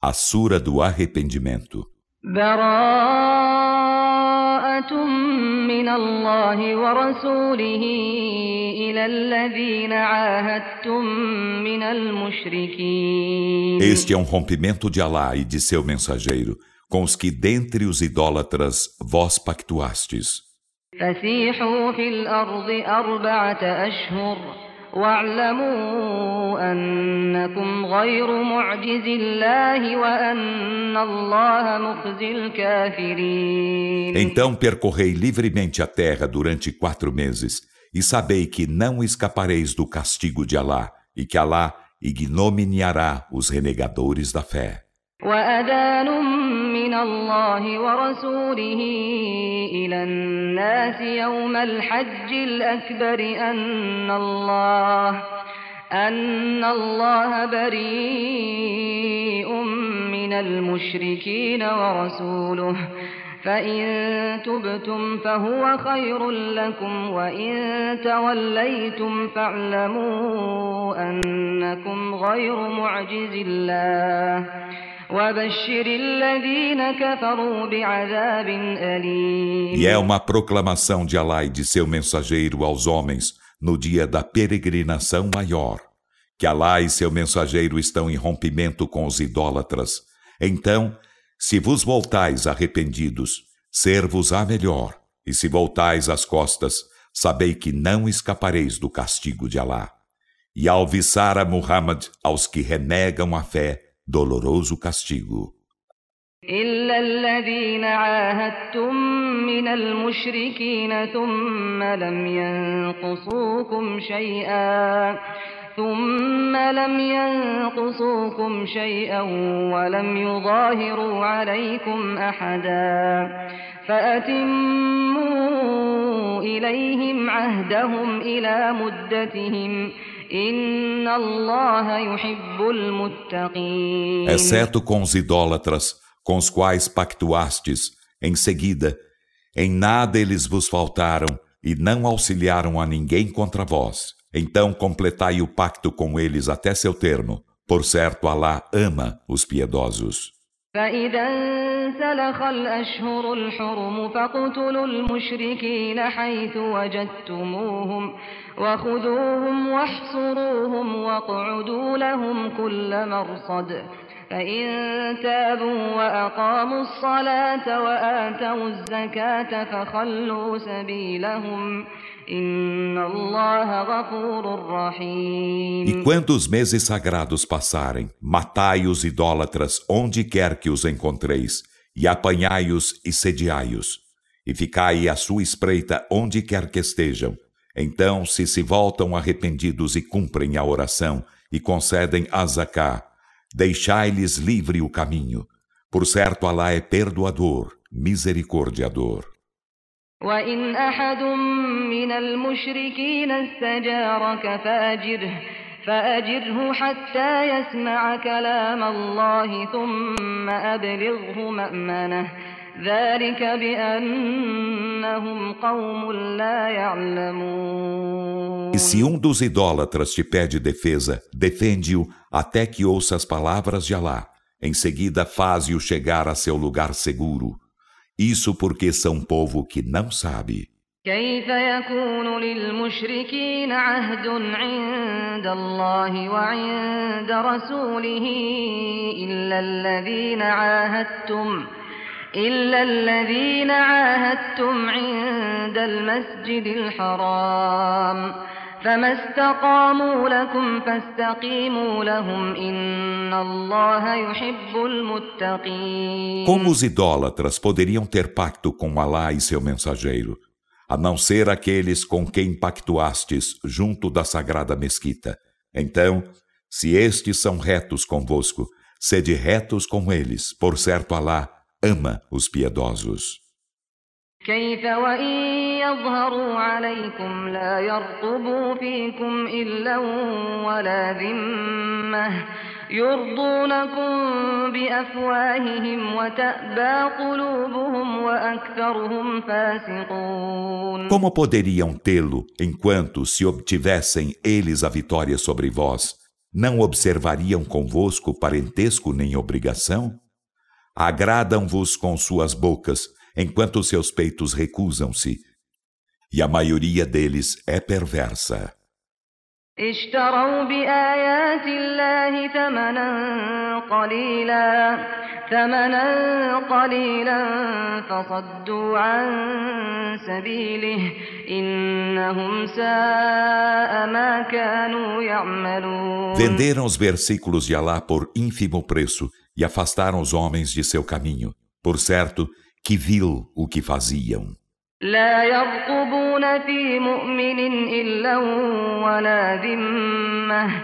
a Sura do Arrependimento. براءة من الله ورسوله إلى الذين عاهدتم من المشركين. Este é um rompimento de Alá e de seu mensageiro, com os que dentre os idólatras vós pactuastes. فسيحوا في الأرض 4 أشهر واعلموا أنكم غير معجز الله وأن الله مخزي الكافرين. Então percorrei livremente a terra durante 4 meses, e sabei que não escapareis do castigo de Alá, e que Alá ignominiará os renegadores da fé. وأذان من الله ورسوله إلى الناس يوم الحج الأكبر أن الله بريء من المشركين ورسوله فإن تبتم فهو خير لكم وإن توليتم فاعلموا أنكم غير معجز الله وبشر الذين كفروا بعذاب أليم. E é uma proclamação de Alá e de seu mensageiro aos homens no dia da peregrinação maior, que Alá e seu mensageiro estão em rompimento com os idólatras. Então, se vos voltais arrependidos, ser-vos-á melhor, e se voltais as costas, sabei que não escapareis do castigo de Alá. E ao viçar a Muhammad aos que renegam a fé, doloroso castigo. إلا الذين عاهدتم من المشركين ثم لم ينقصوكم شيئا ولم يظاهروا عليكم أحدا فأتموا إليهم عهدهم إلى مدتهم إن الله يحب المتقين. Exceto com os idólatras, com os quais pactuastes, em seguida, em nada eles vos faltaram e não auxiliaram a ninguém contra vós. Então completai o pacto com eles até seu termo. Por certo, Alá ama os piedosos. فإذا انسلخ الأشهر الحرم فاقتلوا المشركين حيث وجدتموهم وخذوهم واحصروهم واقعدوا لهم كل مرصد فإن تابوا وأقاموا الصلاة وآتوا الزكاة فخلوا سبيلهم إن الله غفور رحيم. E quando os meses sagrados passarem, matai os idólatras onde quer que os encontreis, e apanhai-os e sediai-os, e ficai à sua espreita onde quer que estejam. Então, se voltam arrependidos e cumprem a oração, e concedem a zaká, deixai-lhes livre o caminho. Por certo, Alá é perdoador, misericordiador. وإن أحد من المشركين استجارك فأجره حتى يسمع كلام الله ثم أبلغه مأمنه ذلك بأنهم قوم لا يعلمون. E se um dos idólatras te pede defesa, defende-o até que ouça as palavras de Alá. Em seguida, faze-o chegar a seu lugar seguro. Isso porque são povo que não sabe. كيف يكون للمشركين عهد عند الله وعند رسوله إلا الذين عاهدتم عند المسجد الحرام فما استقاموا لكم فاستقيموا لهم إن الله يحب المتقين. Como os idólatras poderiam ter pacto com Alá e seu mensageiro, a não ser aqueles com quem pactuastes junto da sagrada mesquita? Então, se estes são retos convosco, sede retos com eles, por certo Alá ama os piedosos. كيف وإن يظهروا عليكم لا يرقبوا فيكم إلا ولا ذمة يرضونكم بأفواههم وتأبى قلوبهم وأكثرهم فاسقون. Como poderiam tê-lo enquanto se obtivessem eles a vitória sobre vós? não observariam convosco parentesco nem obrigação? Agradam-vos com suas bocas, enquanto seus peitos recusam-se, e a maioria deles é perversa. اشتروا بآيات الله ثمنا قليلا فصدوا عن سبيله إنهم ساء ما كانوا يعملون. Venderam os versículos de Alá por ínfimo preço e afastaram os homens de seu caminho. Por certo, que vil o que faziam. لا يرقبون في مؤمن إلا ولا ذمة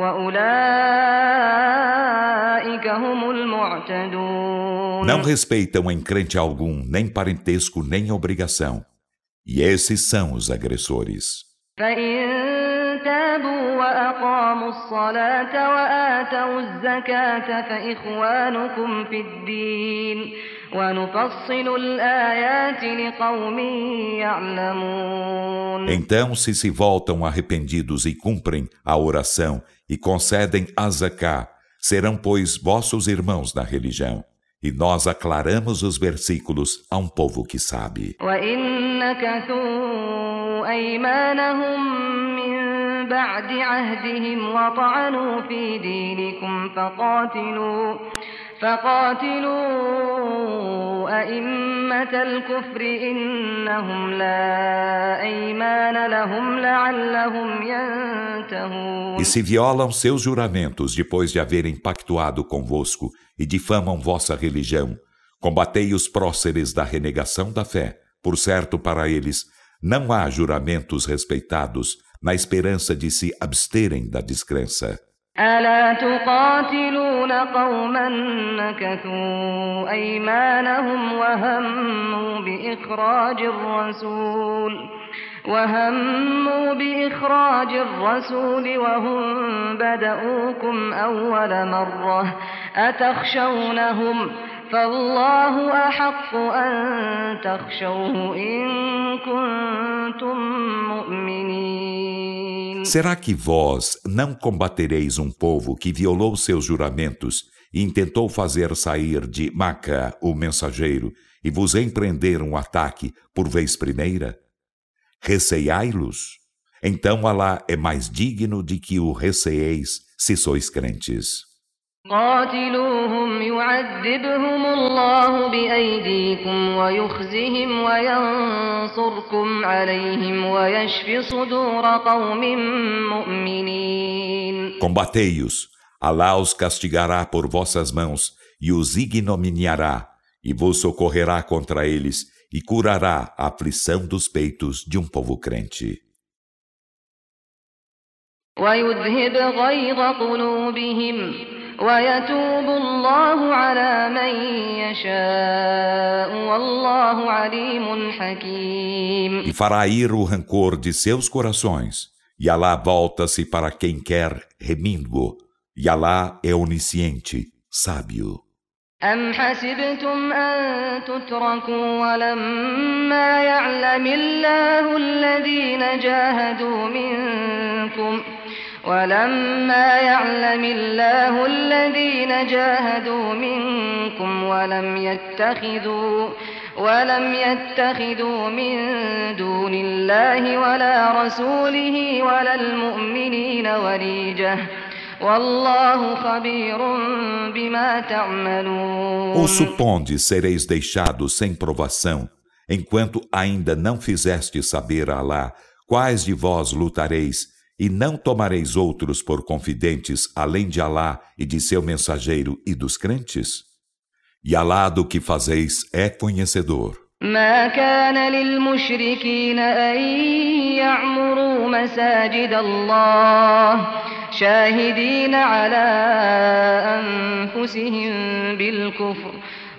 وأولئك هم المعتدون. Não respeitam em crente algum, nem parentesco, nem obrigação. E esses são os agressores. فإن تابوا وأقاموا الصلاة وآتوا الزكاة فإخوانكم في الدين ونفصل الآيات لقوم يعلمون. Então, se voltam arrependidos e cumprem a oração e concedem a zaká, serão, pois, vossos irmãos na religião. E nós aclaramos os versículos a um povo que sabe. وإن نكثوا أيمانهم من بعد عهدهم وطعنوا في دينكم فقاتلوا أئمة الكفر إنهم لا أيمان لهم لعلهم ينتهون. E se violam seus juramentos depois de haverem pactuado convosco e difamam vossa religião, combatei os próceres da renegação da fé. Por certo, para eles não há juramentos respeitados, na esperança de se absterem da descrença. ألا تقاتلون قوما نكثوا أيمانهم وهموا بإخراج الرسول وهم بدؤوكم أول مرة أتخشونهم فالله أحق أن تخشوه إن كنتم مؤمنين. Será que vós não combatereis um povo que violou seus juramentos e intentou fazer sair de Maca o mensageiro e vos empreender um ataque por vez primeira? Receiai-los? Então Alá é mais digno de que o receeis se sois crentes. قاتلوهم يعذبهم الله بأيديكم ويخزهم وينصركم عليهم ويشف صدور قوم مؤمنين. Combatei-os, Alá os castigará por vossas mãos e os ignominiará, e vos socorrerá contra eles e curará a aflição dos peitos de um povo crente. ويذهب غيظ قلوبهم ويتوب الله على من يشاء والله عليم حكيم. E fará ir o rancor de seus corações, e Alá volta-se para quem quer remindo, e Alá é onisciente, sábio. أم حسبتم أن تتركوا ولما يعلم الله الذين جاهدوا منكم ولم يتخذوا من دون الله ولا رسوله ولا المؤمنين وليجة والله خبير بما تعملون. Ou supondes sereis deixados sem provação, enquanto ainda não fizeste saber a Alá quais de vós lutareis, e não tomareis outros por confidentes além de Alá e de seu mensageiro e dos crentes? E Alá do que fazeis é conhecedor. ما كان للمشركين أن يعمروا مساجد الله شاهدين على أنفسهم بالكفر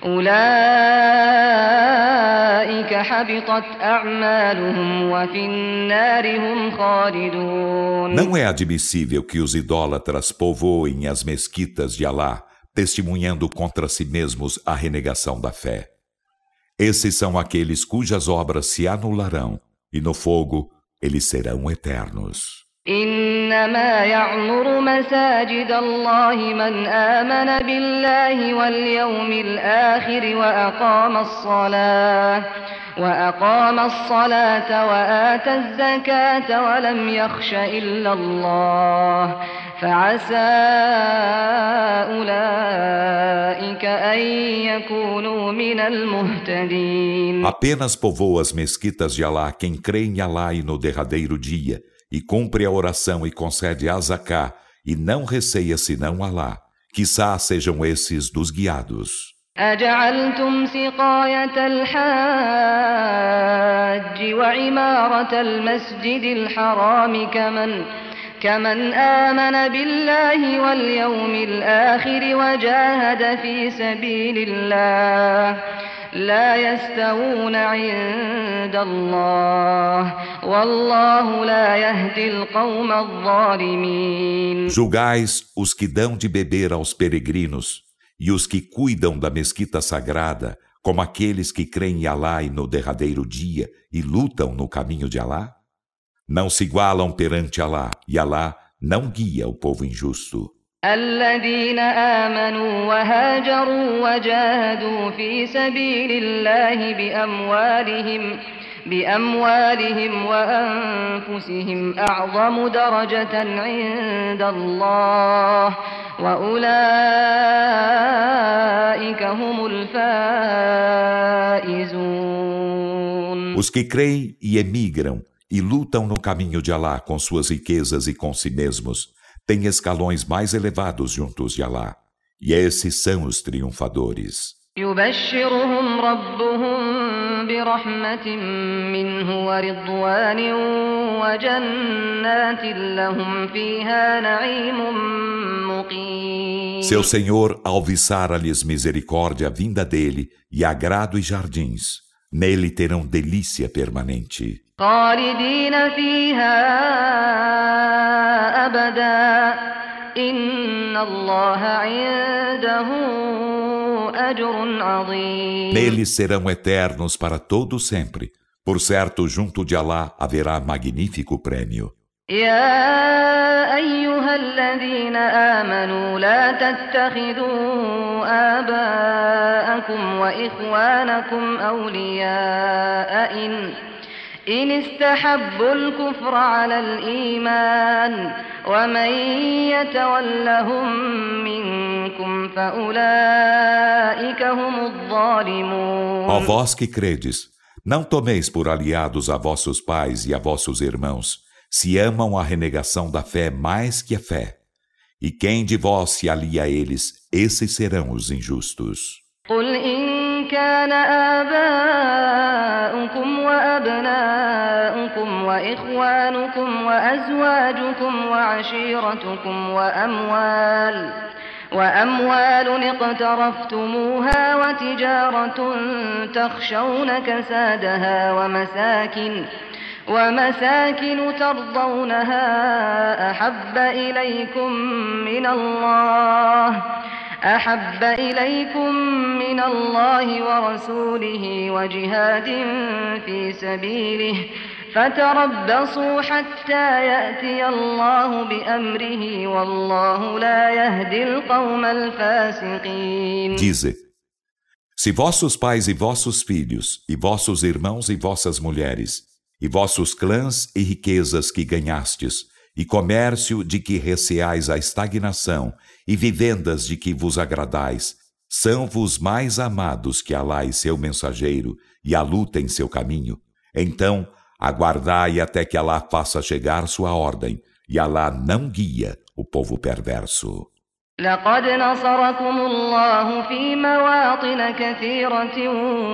أولئك حبطت أعمالهم وفي النار هم خالدون. Não é admissível que os idólatras povoem as mesquitas de Alá, testemunhando contra si mesmos a renegação da fé. Esses são aqueles cujas obras se anularão, e no fogo eles serão eternos. إنما يعمر مساجد الله من آمن بالله واليوم الآخر وأقام الصلاة وآتى الزكاة ولم يخش إلا الله فعسى أولئك أن يكونوا من المهتدين. Apenas povoa as mesquitas de Alá quem crê em Alá e no derradeiro dia, e cumpre a oração e concede a zaká, e não receia senão Alá. Quiçá sejam esses dos guiados. أجعلتم سقاية الحاج وعمارة المسجد الحرام كمن آمن بالله واليوم الآخر وجاهد في سبيل الله لا يستوون عند الله والله لا يهدي القوم الظالمين. Julgais os que dão de beber aos peregrinos e os que cuidam da mesquita sagrada como aqueles que creem em Alá e no derradeiro dia e lutam no caminho de Alá? Não se igualam perante Alá, e Alá não guia o povo injusto. الذين آمنوا وهاجروا وجاهدوا في سبيل الله بأموالهم وأنفسهم أعظم درجة عند الله وأولئك هم الفائزون. Os que creem e emigram e lutam no caminho de Alá com suas riquezas e com si mesmos têm escalões mais elevados juntos de Alá, e esses são os triunfadores. يبشرهم ربهم برحمة منه ورضوان وجنات لهم فيها نعيم مقيم. Seu Senhor alviçara-lhes misericórdia vinda dele e agrado e jardins. Nele terão delícia permanente. خالدين فيها أبدا إن الله عنده أجر عظيم. Neles serão eternos para todo sempre. Por certo, junto de Alá haverá magnífico prêmio. يا أيها الذين آمنوا لا تتخذوا آباءكم وإخوانكم أولياء إن استحبوا الكفر على الإيمان ومن يتولهم منكم فأولئك هم الظالمون. Ó vós que credes, não tomeis por aliados a vossos pais e a vossos irmãos, se amam a renegação da fé mais que a fé. E quem de vós se alia a eles, esses serão os injustos. قل إن كان آباؤكم وأبناؤكم وإخوانكم وأزواجكم وعشيرتكم وأموال اقترفتموها وتجارة تخشون كسادها ومساكن ترضونها أحب إليكم من الله ورسوله وجهاد في سبيله فتربصوا حتى يأتي الله بأمره والله لا يهدي القوم الفاسقين. Dize: se vossos pais e vossos filhos, e vossos irmãos e vossas mulheres, e vossos clãs e riquezas que ganhastes, e comércio de que receais a estagnação, e vivendas de que vos agradais, são-vos mais amados que Alá e seu mensageiro, e a luta em seu caminho. Então, aguardai até que Alá faça chegar sua ordem, e Alá não guia o povo perverso. لقد نصركم الله في مواطن كثيرة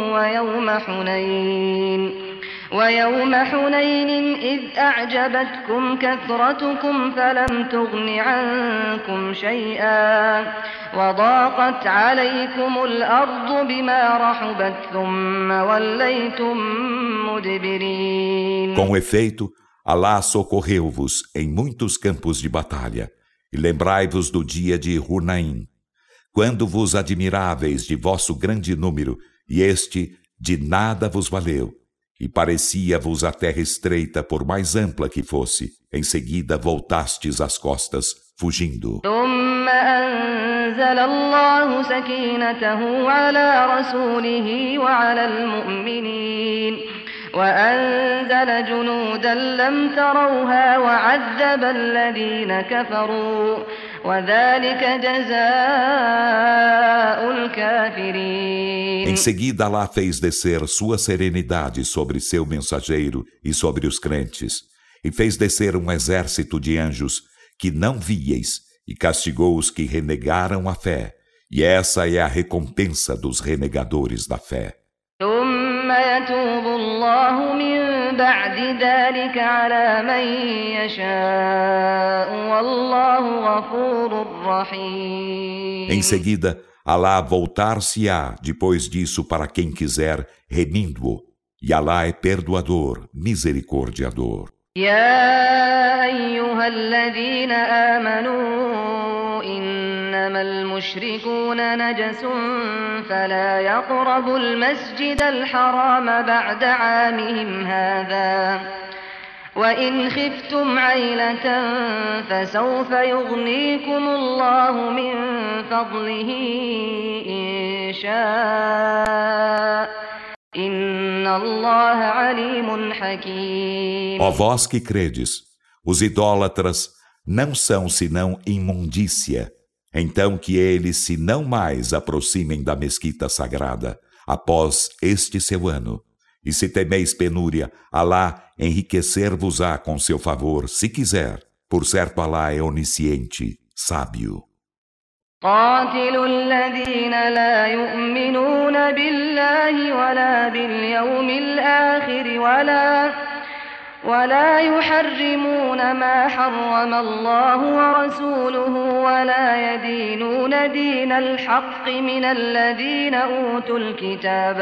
ويوم حنين إذ أعجبتكم كثرتكم فلم تغن عنكم شيئا وضاقت عليكم الأرض بما رحبت ثم وليتم مدبرين. Com efeito, Alá socorreu-vos em muitos campos de batalha, e lembrai-vos do dia de Hunain, quando vos admiráveis de vosso grande número, e este de nada vos valeu, E parecia-vos a terra estreita por mais ampla que fosse. Em seguida voltastes as costas, fugindo. ثم أنزل الله سكينته على رسوله وعلى المؤمنين وأنزل جنودا لم تروها وعذب الذين كفروا وذلك جزاء الكافرين. Em seguida, Allah fez descer sua serenidade sobre seu mensageiro e sobre os crentes, e fez descer um exército de anjos que não víeis, e castigou os que renegaram a fé. E essa é a recompensa dos renegadores da fé. ثم يتوب الله من بعد ذلك على من يشاء والله غفور رحيم. Em seguida, Allah voltar-se-á depois disso para quem quiser, remindo-o. E Allah é perdoador, misericordiador. يا أيها الذين آمنوا إنما المشركون نجس فلا يقربوا المسجد الحرام بعد عامهم هذا وإن خفتم عيلة فسوف يغنيكم الله من فضله إن شاء Ó vós que credes, os idólatras não são senão imundícia, então que eles se não mais aproximem da mesquita sagrada, após este seu ano. E se temeis penúria, Alá enriquecer-vos-á com seu favor, se quiser. Por certo, Alá é onisciente, sábio. قاتلوا الذين لا يؤمنون بالله ولا باليوم الآخر ولا يحرمون ما حرم الله ورسوله ولا يدينون دين الحق من الذين أوتوا الكتاب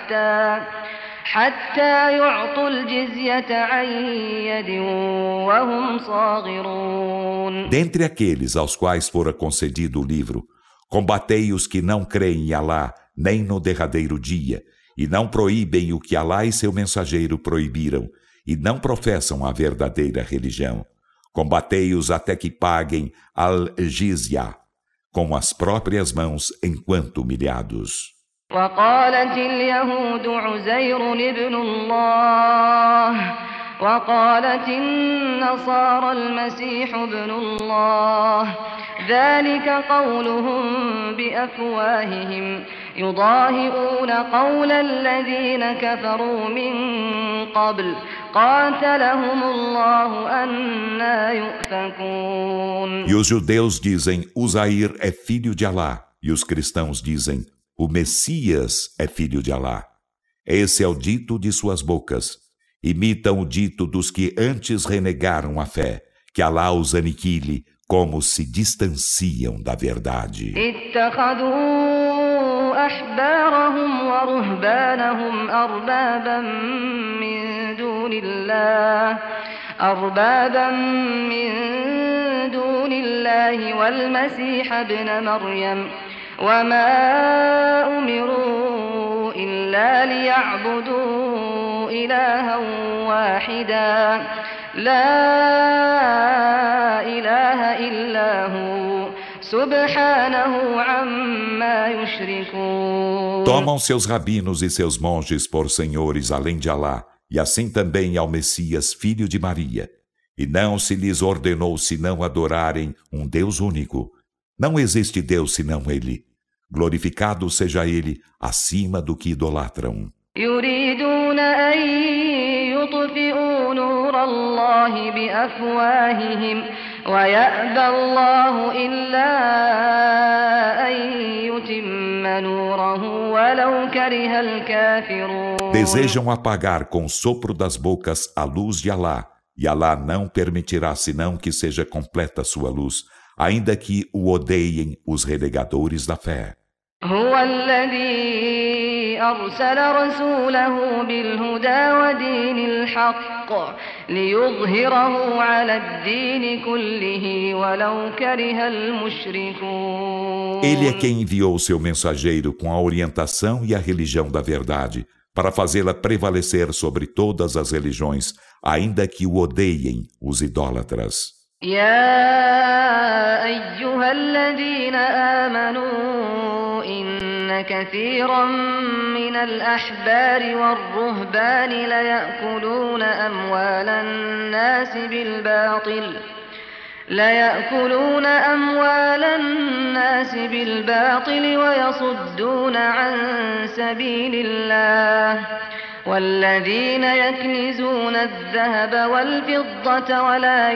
حتى يعطوا الجزية عن يد وهم صاغرون. Dentre aqueles aos quais fora concedido o livro, combatei os que não creem em Alá, nem no derradeiro dia, e não proíbem o que Alá e seu mensageiro proibiram, e não professam a verdadeira religião. Combatei-os até que paguem al-jizya, com as próprias mãos enquanto humilhados. وقالت اليهود عزير ابن الله وقالت النصارى المسيح ابن الله ذلك قولهم بأفواههم يضاهئون قول الذين كفروا من قبل قاتلهم الله أنى يؤفكون. E os judeus dizem, Uzair é filho de Alá, e os cristãos dizem, o Messias é filho de Alá. Esse é o dito de suas bocas. Imitam o dito dos que antes renegaram a fé, que Alá os aniquile, como se distanciam da verdade. أحبارهم ورهبانهم أربابا من دون الله والمسيح ابن مريم وما أمروا إلا ليعبدوا إلها واحدا لا إله إلا هو سبحانه عما يشركون. Tomam seus rabinos e seus monges por senhores além de Alá, e assim também ao Messias, filho de Maria. E não se lhes ordenou senão adorarem um Deus único. Não existe Deus senão Ele. Glorificado seja Ele acima do que idolatram. يريدون أن يطفئوا نور الله بأفواههم ويأبى الله إلا أن يتم نوره ولو كره الكافرون. Desejam apagar com o sopro das bocas a luz de Alá, e Alá não permitirá senão que seja completa sua luz, ainda que o odeiem os renegadores da fé. هو الذي أرسل رسوله بالهدى ودين الحق ليظهره على الدين كله ولو كره المشركون. Ele é quem enviou seu mensageiro com a orientação e a religião da verdade, para fazê-la prevalecer sobre todas as religiões, ainda que o odeiem os idólatras. يا أيها الذين آمنوا إن كثيرا من الأحبار والرهبان ليأكلون أموال الناس بالباطل ويصدون عن سبيل الله والذين يكنزون الذهب والفضة ولا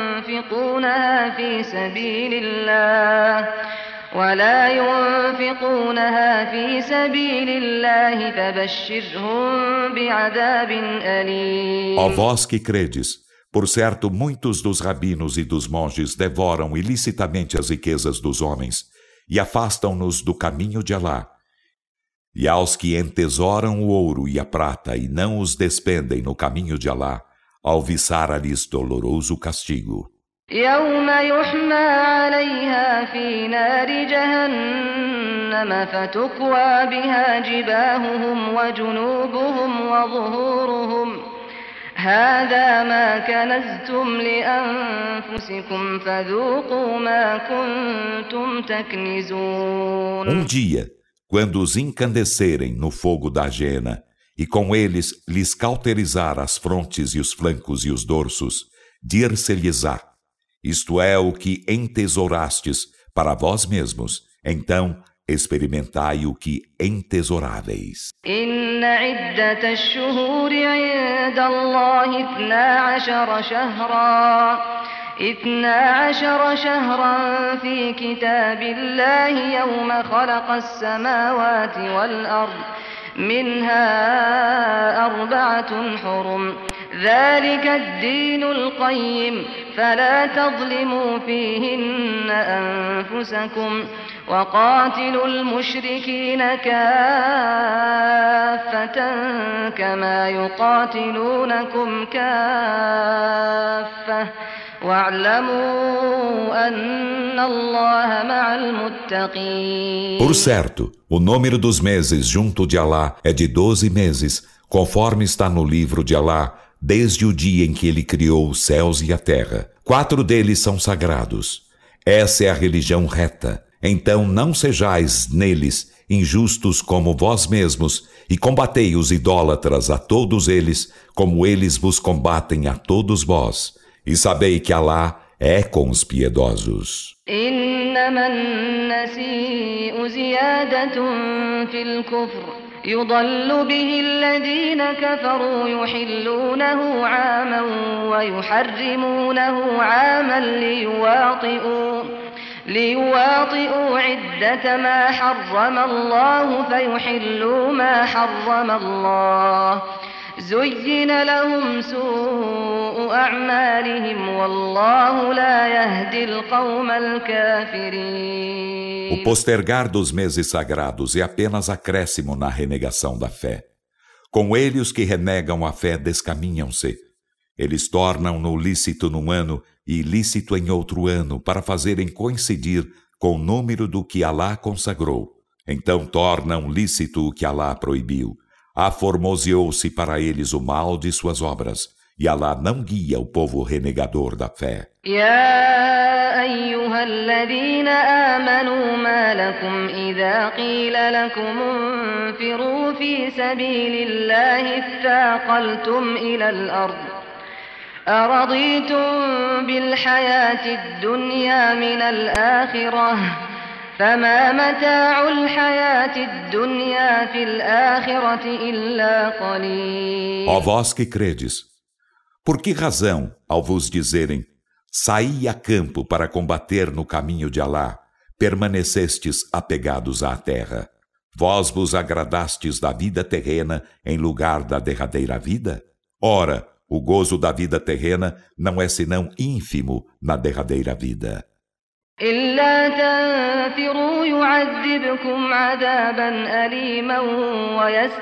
ينفقونها في سبيل الله فبشرهم بعذاب أليم. Ó vós que credes, por certo muitos dos rabinos e dos monges devoram ilicitamente as riquezas dos homens e afastam-nos do caminho de Alá. E aos que entesouram o ouro e a prata e não os despendem no caminho de Alá, alviçara-lhes doloroso castigo. يوم يحمى عليها في نار جهنم فتكوى بها جباههم وجنوبهم وظهورهم هذا ما كنزتم لأنفسكم فذوقوا ما كنتم تكنزون. Dia, quando os encandecerem no fogo da jena, e com eles lhes cauterizar as frontes e os flancos e os dorsos, dir-se-lhes-á: isto é o que entesourastes para vós mesmos, então experimentai o que entesouráveis. إن عدة الشهور عند الله 12 شهرا في كتاب الله يوم خلق السماوات والأرض منها 4 حرم ذلك الدين القيم فلا تظلموا فيهن أنفسكم وقاتلوا المشركين كافة كما يقاتلونكم كافة واعلموا أن الله مع المتقين. Por certo, o número dos meses junto de Alá é de 12 meses, conforme está no livro de Alá, desde o dia em que ele criou os céus e a terra. 4 deles são sagrados. Essa é a religião reta. Então não sejais neles injustos como vós mesmos, e combatei os idólatras a todos eles, como eles vos combatem a todos vós. E sabei que Alá é com os piedosos. إنما النسيء زيادة في الكفر يضل به الذين كفروا يحلونه عاما ويحرمونه عاما ليواطئوا عدة ما حرم الله فيحلوا ما حرم الله زين لهم سوء أعمالهم والله لا يهدي القوم الكافرين. O postergar dos meses sagrados é apenas acréscimo na renegação da fé. Com ele os que renegam a fé descaminham-se. Eles tornam-no lícito num ano e ilícito em outro ano para fazerem coincidir com o número do que Alá consagrou. Então tornam lícito o que Alá proibiu. Aformoseou-se para eles o mal de suas obras, e Alá não guia o povo renegador da fé. يا أيها الذين آمنوا ما لكم إذا قيل لكم انفروا في سبيل الله اثاقلتم إلى الأرض أرضيتم بالحياة الدنيا من الآخرة فما متاع الحياة الدنيا في الآخرة إلا قليل. Ó vós que credes, por que razão, ao vos dizerem, saí a campo para combater no caminho de Alá, permanecestes apegados à terra? Vós vos agradastes da vida terrena em lugar da derradeira vida? Ora, o gozo da vida terrena não é senão ínfimo na derradeira vida. إلا تنفروا يعذبكم عذابا أليما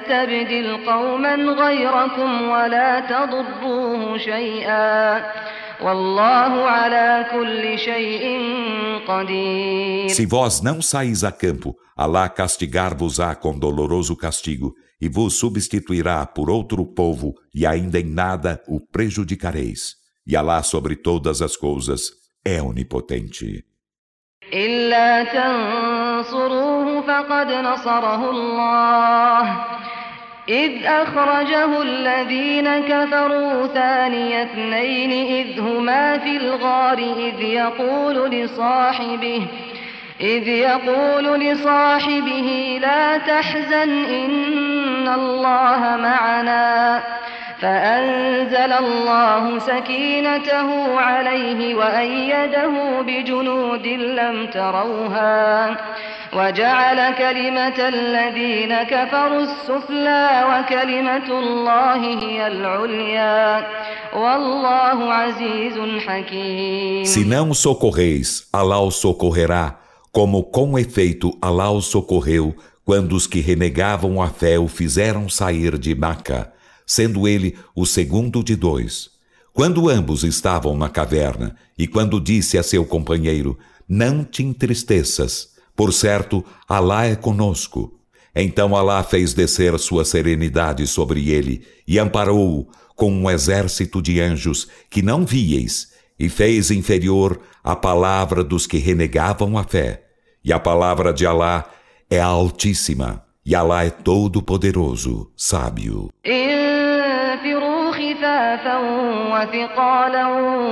ويستبدل قوما غيركم ولا تضروه شيئا والله على كل شيء قدير. Se vós não saís a campo, Alá castigar-vos-á com doloroso castigo e vos substituirá por outro povo e ainda em nada o prejudicareis. E Alá sobre todas as coisas é onipotente. إلا تنصروه فقد نصره الله إذ أخرجه الذين كفروا ثاني اثنين إذ هما في الغار إذ يقول لصاحبه لا تحزن إن الله معنا فأنزل الله سكينته عليه وأيده بجنود لم تروها وجعل كلمة الذين كفروا السفلى وكلمة الله هي العليا والله عزيز حكيم. Se não o socorreis, Alá o socorrerá, como com efeito Alá o socorreu quando os que renegavam a fé o fizeram sair de Maca, sendo ele o segundo de dois. Quando ambos estavam na caverna, e quando disse a seu companheiro, não te entristeças, por certo, Alá é conosco. Então Alá fez descer sua serenidade sobre ele, e amparou-o com um exército de anjos que não víeis, e fez inferior a palavra dos que renegavam a fé. E a palavra de Alá é altíssima, e Alá é todo-poderoso, sábio. انفروا خفافا وثقالا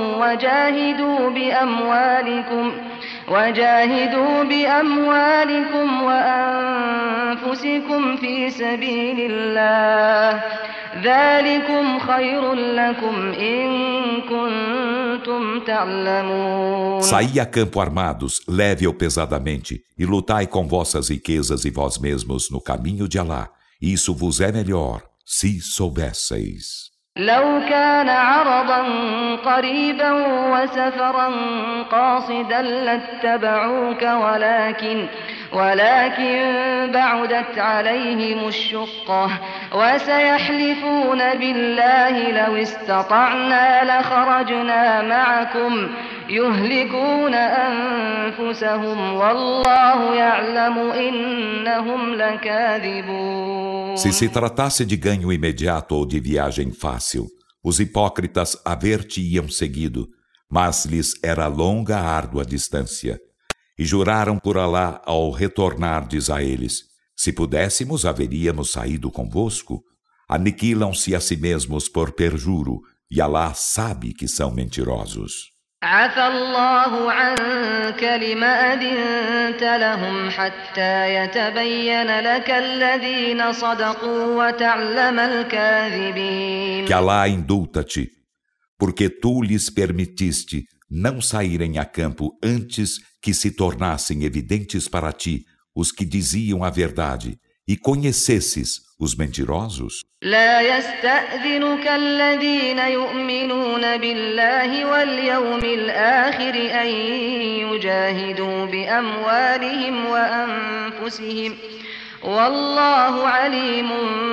وجاهدوا بأموالكم وأنفسكم في سبيل الله ذلكم خير لكم إن كنتم تعلمون. Saí a campo armados, leve ou pesadamente, e lutai com vossas riquezas e vós mesmos no caminho de Alá. Isso vos é melhor, se soubesseis. لو كان عرضا قريبا وسفرا قاصدا لاتبعوك ولكن بعدت عليهم الشقة وسيحلفون بالله لو استطعنا لخرجنا معكم يهلكون أنفسهم والله يعلم إنهم لكاذبون. Se tratasse de ganho imediato ou de viagem fácil, os hipócritas haver-te-iam seguido, mas lhes era longa a árdua distância. E juraram por Alá ao retornardes a eles, se pudéssemos haveríamos saído convosco. Aniquilam-se a si mesmos por perjuro, e Alá sabe que são mentirosos. عفى الله عنك لما أذنت لهم حتى يتبين لك الذين صدقوا وتعلم الكاذبين. Que Alá indulta-te, porque tu lhes permitiste não saírem a campo antes que se tornassem evidentes para ti os que diziam a verdade e conhecesses os mentirosos. لا يستأذنك الذين يؤمنون بالله واليوم الآخر أن يجاهدوا بأموالهم وأنفسهم والله عليم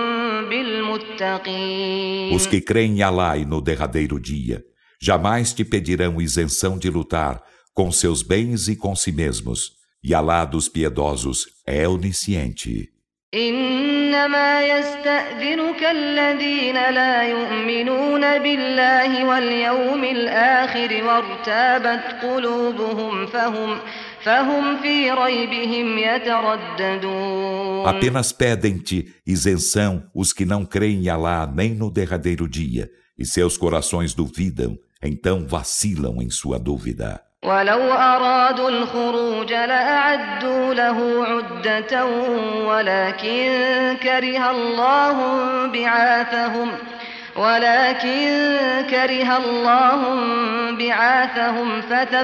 بالمتقين. Os que creem em Alá e no derradeiro dia jamais te pedirão isenção de lutar com seus bens e com si mesmos, e Alá dos piedosos é onisciente. إنما يستأذنك الذين لا يؤمنون بالله واليوم الآخر وارتابت قلوبهم فهم في ريبهم يترددون. Apenas pedem-te isenção os que não creem em Alá nem no derradeiro dia, e seus corações duvidam, então vacilam em sua dúvida. ولو أرادوا الخروج لأعدوا له عدة ولكن كره الله بعاثهم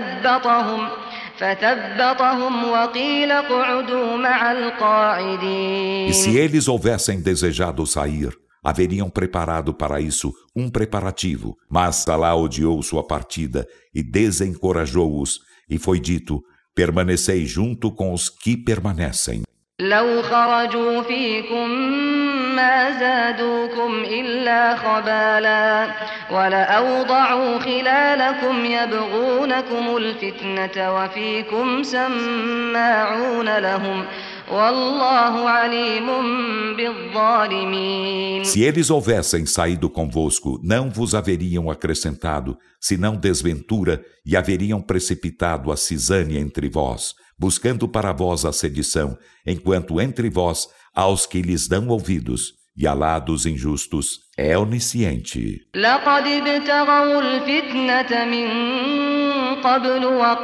فثبطهم وقيل اقعدوا مع القاعدين. E se eles houvessem desejado sair, haveriam preparado para isso um preparativo, mas Alá odiou sua partida e desencorajou-os, e foi dito, permanecei junto com os que permanecem. لو خرجوا فيكم ما زادوكم إلا خبالا ولأوضعوا خلالكم يبغونكم الفتنة وفيكم سماعون لهم والله عليم بالظالمين. Se eles houvessem saído convosco, não vos haveriam acrescentado, senão desventura, e haveriam precipitado a cisânia entre vós, buscando para vós a sedição, enquanto entre vós há os que lhes dão ouvidos, e Alá dos injustos é onisciente. لقد ابتغوا الفتنة من قبل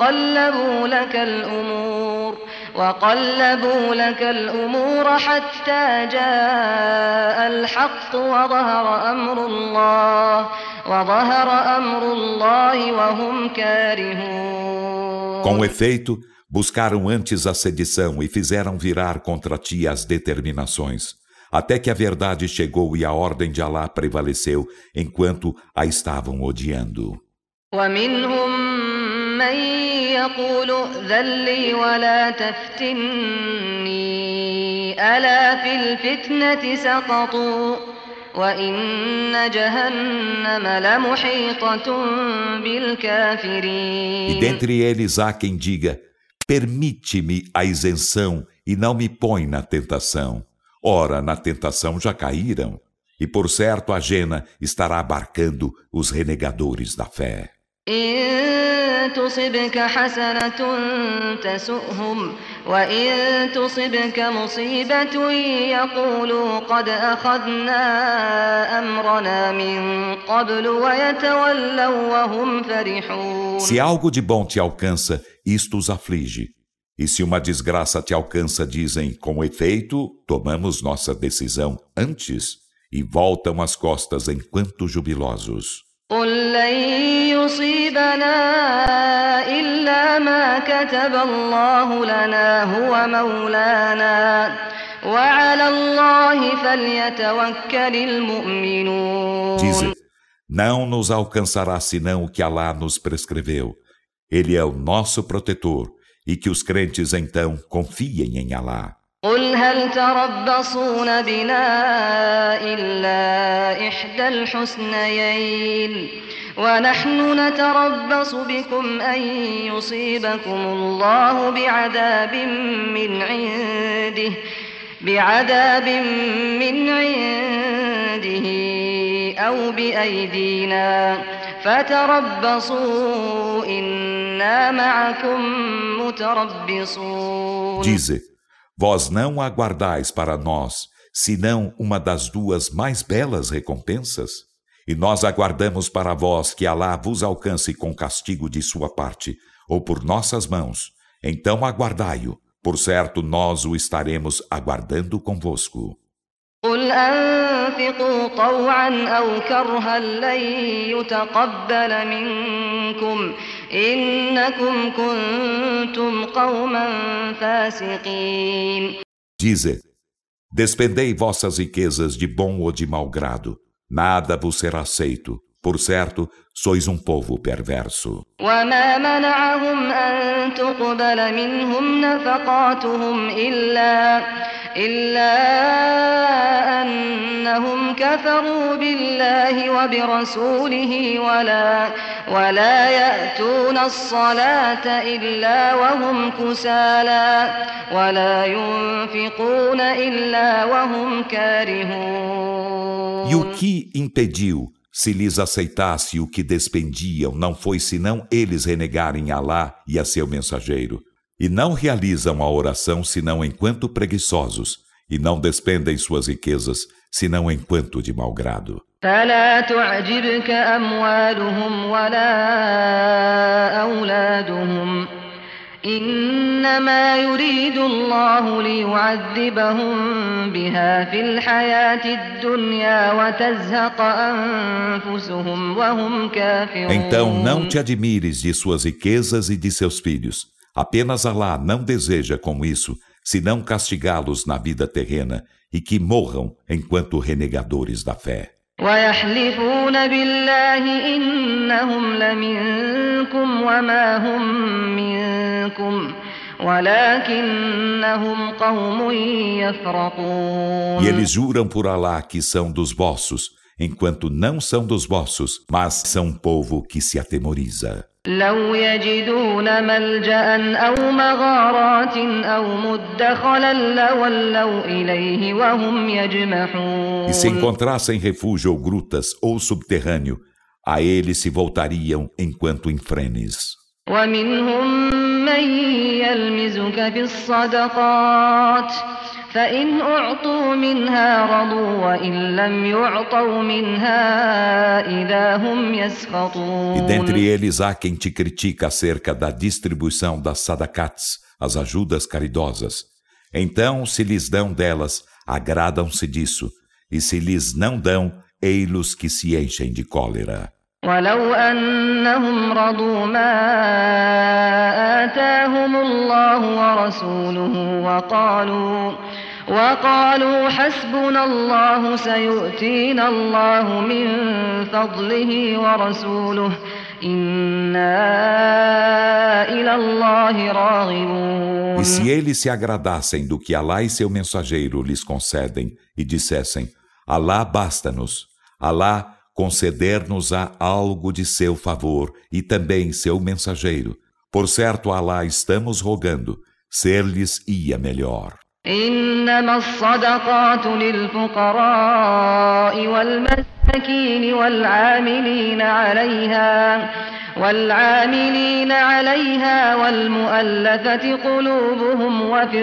وقلبوا لك الأمور حتى جاء الحق وظهر أمر الله وهم كارهون. Com efeito, buscaram antes a sedição e fizeram virar contra ti as determinações, até que a verdade chegou e a ordem de Alá prevaleceu, enquanto a estavam odiando. ومنهم من يقول ائذن لي ولا تفتني ألا في الفتنة سقطوا وإن جهنم لمحيطة بالكافرين. E dentre eles há quem diga: permite-me a isenção e não me põe na tentação. Ora, na tentação já caíram, e por certo a Jena estará abarcando os renegadores da fé. إن تصبك حسنة تسؤهم وإن تصبك مصيبة يقولوا قد أخذنا أمرنا من قبل ويتولوا وهم فرحون. Se algo de bom te alcança, isto os aflige. E se uma desgraça te alcança, dizem, com efeito, tomamos nossa decisão antes, e voltam as costas enquanto jubilosos. قل لن يصيبنا إلا ما كتب الله لنا هو مولانا وعلى الله فليتوكل المؤمنون. Dize, não nos alcançará senão o que Alá nos prescreveu. Ele é o nosso protetor, e que os crentes então confiem em Alá. قل هل تربصون بنا إلا إحدى الحسنيين ونحن نتربص بكم أن يصيبكم الله بعذاب من عنده أو بأيدينا فتربصوا إنا معكم متربصون. Dize, vós não aguardais para nós, senão uma das duas mais belas recompensas? E nós aguardamos para vós que Alá vos alcance com castigo de sua parte, ou por nossas mãos. Então aguardai-o, por certo nós o estaremos aguardando convosco. قل أنفقوا طوعا أو كرها لن يتقبل منكم إنكم كنتم قوما فاسقين. Dize, despendei vossas riquezas de bom ou de mau grado, nada vos será aceito. Por certo, sois um povo perverso. وما منعهم أن تقبل منهم نفقاتهم إلا أنهم كفروا بالله وبرسوله ولا يأتون الصلاة إلا وهم كسالى ولا ينفقون إلا وهم كارهون. E o que impediu, se lhes aceitasse o que despendiam, não foi senão eles renegarem Alá e a seu mensageiro. E não realizam a oração senão enquanto preguiçosos, e não despendem suas riquezas senão enquanto de mau grado. فلا تعجبك أموالهم ولا أولادهم إنما يريد الله ليعذبهم بها في الحياة الدنيا وتزهق أنفسهم وهم كافرون. Então não te admires de suas riquezas e de seus filhos. Apenas Alá não deseja com isso, senão castigá-los na vida terrena e que morram enquanto renegadores da fé. ويحلفون بالله إنهم لمنكم وما هم منكم ولكنهم قوم يفرقون. E eles juram por Alá que são dos vossos, enquanto não são dos vossos, mas são um povo que se atemoriza. لو يجدون ملجأ أو مغارات أو مدخلا لولوا إليه وهم E se يجمحون. encontrassem refúgio ou grutas ou subterrâneo, a eles se voltariam enquanto em frenes. ومنهم من يلمزك في الصدقات فإن أعطوا منها رضوا وإن لم يعطوا منها إذا هم E يسخطون. dentre eles há quem te critica acerca da distribuição das sadakats, as ajudas caridosas. Então, se lhes dão delas, agradam-se disso, e se lhes não dão, ei-los que se enchem de cólera. ولو أنهم رضوا ما آتاهم الله ورسوله وقالوا حسبنا الله سيؤتينا الله من فضله ورسوله إنا إلى الله راغبون. E se eles se agradassem do que Alá e seu mensageiro lhes concedem e dissessem, Alá basta-nos, Alá conceder-nos-á algo de seu favor e também seu mensageiro. Por certo, Alá estamos rogando, ser-lhes ia melhor. إنما الصدقات للفقراء والمساكين والعاملين عليها والمؤلفة قلوبهم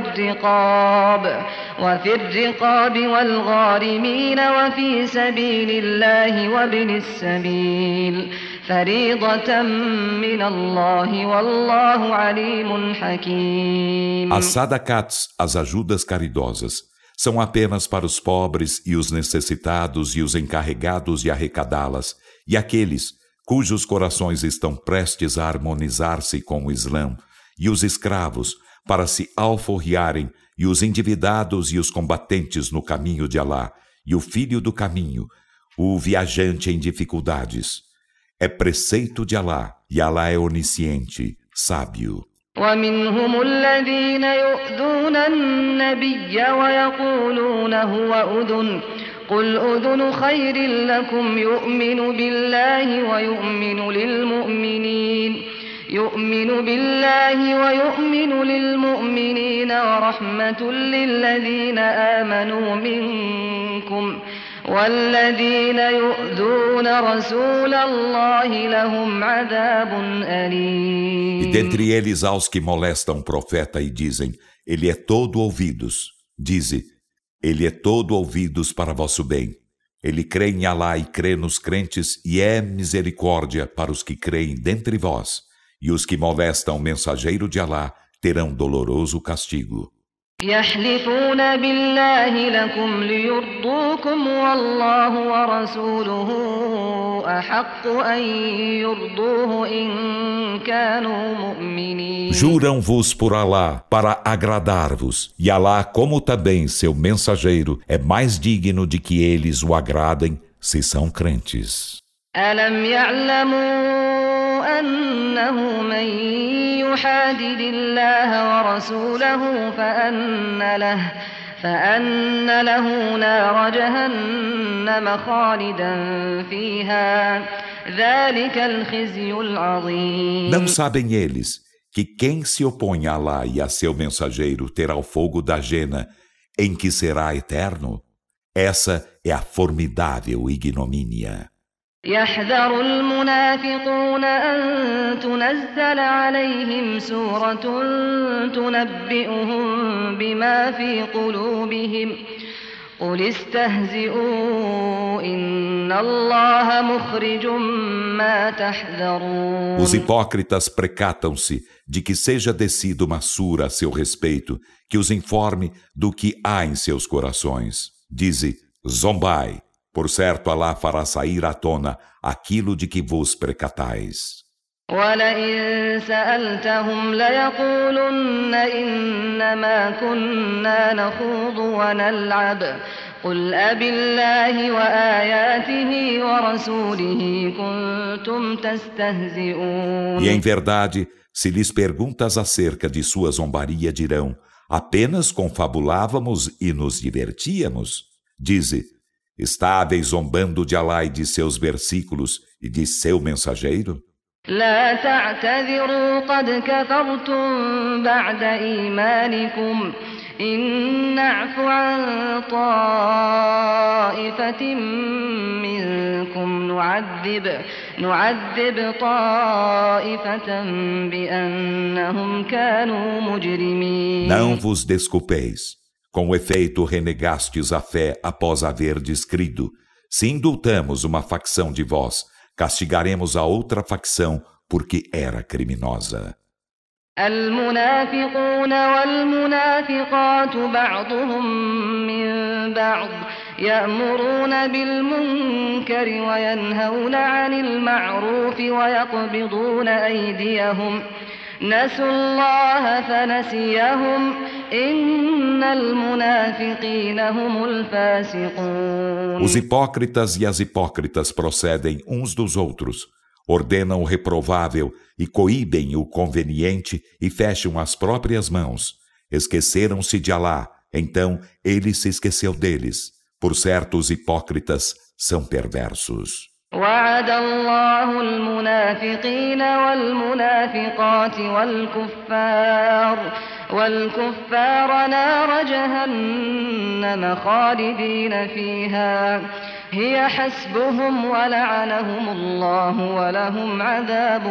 وفي الرقاب والغارمين وفي سبيل الله وابن السبيل فريضة من الله والله عليم حكيم. As sadakats, as ajudas caridosas, são apenas para os pobres e os necessitados e os encarregados de arrecadá-las, e aqueles cujos corações estão prestes a harmonizar-se com o Islã, e os escravos para se alforriarem, e os endividados e os combatentes no caminho de Alá, e o filho do caminho, o viajante em dificuldades. É preceito de Alá, e Alá é onisciente, sábio. ومنهم الذين يؤذون النبي ويقولون هو أذن قل أذن خير لكم يؤمن بالله ويؤمن للمؤمنين ورحمة للذين آمنوا منكم والذين يؤذون رسول الله لهم عذاب أليم. E dentre eles há os que molestam o profeta e dizem, ele é todo ouvidos. Dize, ele é todo ouvidos para vosso bem. Ele crê em Alá e crê nos crentes e é misericórdia para os que creem dentre vós. E os que molestam o mensageiro de Alá terão doloroso castigo. يحلفون بالله لكم ليرضوكم والله ورسوله أحق أن يرضوه إن كانوا مؤمنين. Juram-vos por Alá para agradar-vos, e Alá, como também seu mensageiro, é mais digno de que eles o agradem, se são crentes. ألم يعلموا أنه من يحادد الله ورسوله فأن له نار جهنم خالدا فيها ذلك الخزي العظيم. Não sabem eles que quem se opõe a Alá e a seu mensageiro terá o fogo da Jena, em que será eterno? Essa é a formidável ignomínia. يحذر المنافقون أن تنزل عليهم سورة تنبئهم بما في قلوبهم قل استهزئوا إن الله مخرج ما تحذرون. Os hipócritas precatam-se de que seja descida uma sura a seu respeito, que os informe do que há em seus corações. Dize, zombai. Por certo, Alá fará sair à tona aquilo de que vos precatais. وَلَئِن سَأَلْتَهُمْ لَيَقُولُنَّ إِنَّمَا كُنَّا نَخُوضُ وَنَلْعَبُ قُلْ أَبِاللَّهِ وَآيَاتِهِ وَرَسُولِهِ كُنتُمْ تَسْتَهْزِئُونَ. E em verdade, se lhes perguntas acerca de sua zombaria, dirão: apenas confabulávamos e nos divertíamos. Dize: estáveis zombando de Alá e de seus versículos e de seu mensageiro? لا تعتذروا قد كفرتم بعد إيمانكم إن نعف عن طائفة منكم نعذب طائفة بأنهم كانوا مجرمين. Não vos desculpeis. Com efeito, renegastes a fé após haverdes crido. Se indultamos uma facção de vós, castigaremos a outra facção porque era criminosa. المنافقون والمنافقات بعضهم من بعض يأمرون بالمنكر وينهون عن المعروف ويقبضون أيديهم نسوا الله فنسيهم إن المنافقين هم الفاسقون. Os hipócritas e as hipócritas procedem uns dos outros, ordenam o reprovável e coíbem o conveniente e fecham as próprias mãos. Esqueceram-se de Alá, então ele se esqueceu deles. Por certo, os hipócritas são perversos. وعد الله المنافقين والمنافقات والكفار نار جهنم خالدين فيها هي حسبهم ولعنهم الله ولهم عذاب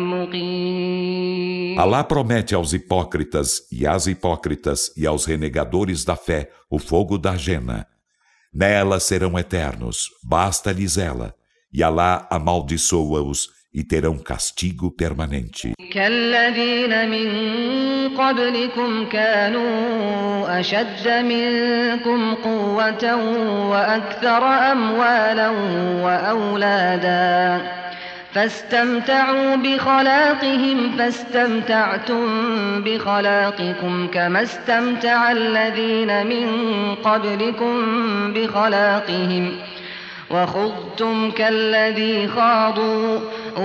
مقيم. Alá promete aos hipócritas e às hipócritas e aos renegadores da fé o fogo da Jena. Nela serão eternos, basta-lhes ela. E Alá amaldiçoa-os e terão castigo permanente. كالذين من قبلكم كانوا أشد منكم قوة وأكثر أموالا وأولادا فاستمتعوا بخلاقهم فاستمتعتم بخلاقكم كما استمتع الذين من قبلكم بخلاقهم وخضتم كالذي خاضوا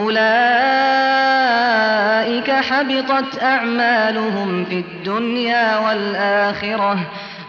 أولئك حبطت أعمالهم في الدنيا والآخرة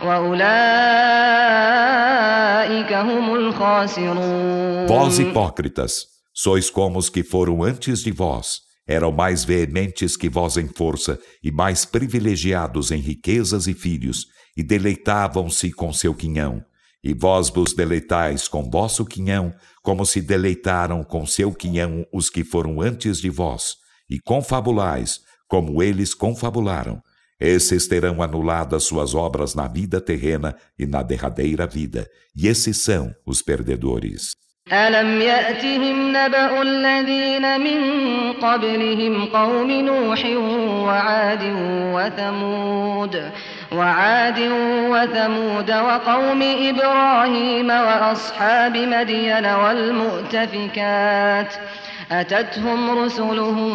وأولئك هم الخاسرون. Vós hipócritas, sois como os que foram antes de vós, eram mais veementes que vós em força e mais privilegiados em riquezas e filhos, e deleitavam-se com seu quinhão. E vós vos deleitais com vosso quinhão, como se deleitaram com seu quinhão os que foram antes de vós, e confabulais, como eles confabularam. Esses terão anuladas suas obras na vida terrena e na derradeira vida, e esses são os perdedores. ألم يأتهم نبأ الذين من قبلهم قوم نوح وعاد وثمود وقوم إبراهيم وأصحاب مدين والمؤتفكات أتتهم رسلهم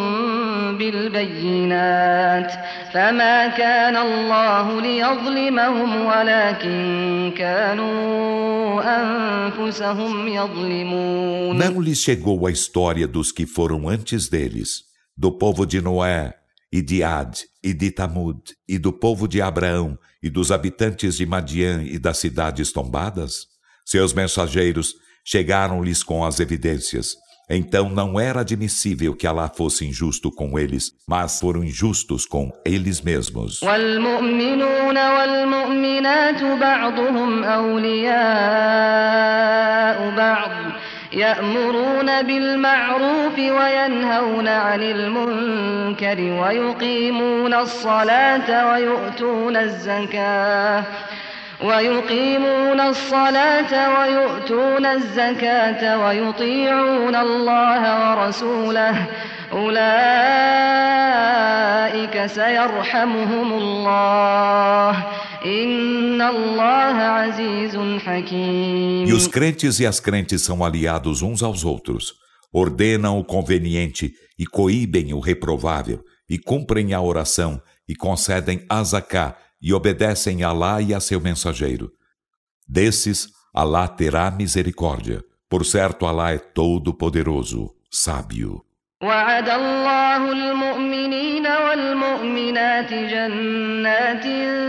بالبينات فما كان الله ليظلمهم ولكن كانوا أنفسهم يظلمون. Não lhes chegou a história dos que foram antes deles, do povo de Noé, e de Ad, e de Tamud, e do povo de Abraão, e dos habitantes de Madian e das cidades tombadas? Seus mensageiros chegaram-lhes com as evidências. Então não era admissível que Alá fosse injusto com eles, mas foram injustos com eles mesmos. والمؤمنون والمؤمنات بعضهم أولياء بعض يأمرون بالمعروف وينهون عن المنكر ويقيمون الصلاة ويؤتون الزكاة ويطيعون الله ورسوله أولئك سيرحمهم الله إن الله عزيز حكيم. E os crentes e as crentes são aliados uns aos outros, ordenam o conveniente e coíbem o reprovável, e cumprem a oração, e concedem a zaká, e obedecem a Alá e a seu mensageiro. Desses, Alá terá misericórdia. Por certo, Alá é todo-poderoso, sábio. وعد الله المؤمنين والمؤمنات جنات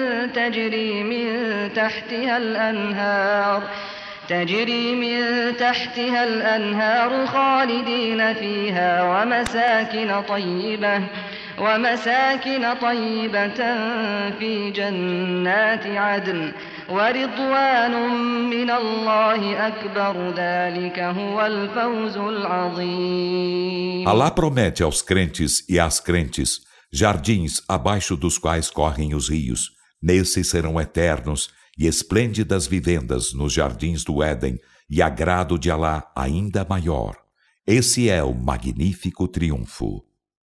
تجري من تحتها الأنهار خالدين فيها ومساكن طيبة في جنات عدن ورضوان من الله أكبر ذلك هو الفوز العظيم. Alá promete aos crentes e às crentes jardins abaixo dos quais correm os rios. Nesses serão eternos e esplêndidas vivendas nos jardins do Éden e agrado de Alá ainda maior. Esse é o magnífico triunfo.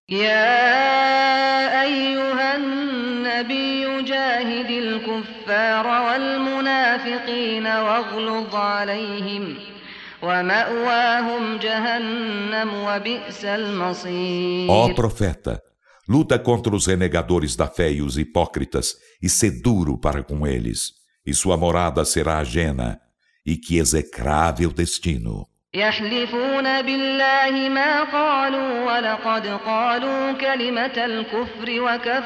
يا أيها النبي جاهد الكفار والمنافقين واغلظ عليهم ومأواهم جهنم وبئس المصير. Ó profeta, luta contra os renegadores da fé e os hipócritas e sê duro para com eles, e sua morada será a Jena, e que execrável destino. يحلفون بالله ما قالوا ولقد قالوا كلمة الكفر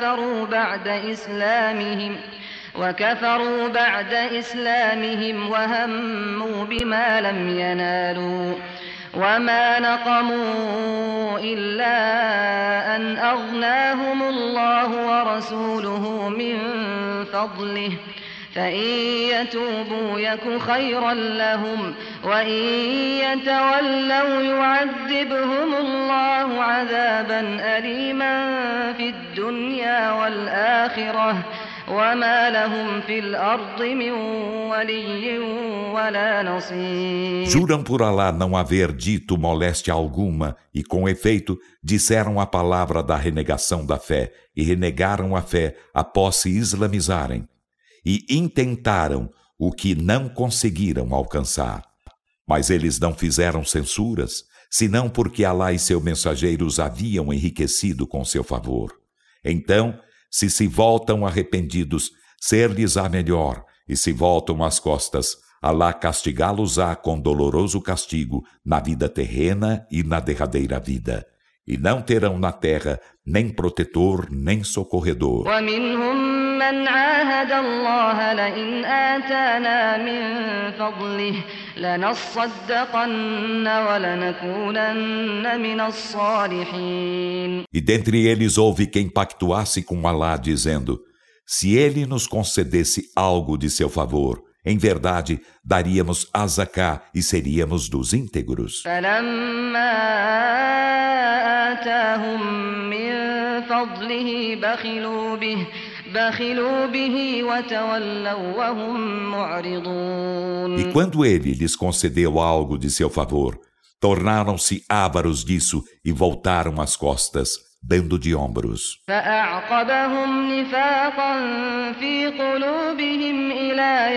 وكفروا بعد إسلامهم وهموا بما لم ينالوا وما نقموا إلا أن أغناهم الله ورسوله من فضله فإن يتوبوا يك خيرا لهم وإن يتولوا يعذبهم الله عذابا أليما في الدنيا والآخرة وما لهم في الأرض من ولي ولا نصير. Juram por Alá não haver dito moléstia alguma e, com efeito, disseram a palavra da renegação da fé e renegaram a fé após se islamizarem. E intentaram o que não conseguiram alcançar. Mas eles não fizeram censuras, senão porque Alá e seu mensageiro os haviam enriquecido com seu favor. Então, se voltam arrependidos, ser-lhes-á melhor, e se voltam às costas, Alá castigá-los-á com doloroso castigo na vida terrena e na derradeira vida. E não terão na terra nem protetor, nem socorredor. من عاهد الله لئن آتانا من فضله لنصدقن ولنكونن من الصالحين. E dentre eles houve quem pactuasse com Alá, dizendo: se ele nos concedesse algo de seu favor, em verdade daríamos a Zaká e seríamos dos íntegros. فلما آتاهم من فضله بخلوا به وتولوا وهم معرضون. E quando ele lhes concedeu algo de seu favor, tornaram-se ávaros disso e voltaram as costas, dando de ombros. فأعقبهم نفاقا في قلوبهم إلى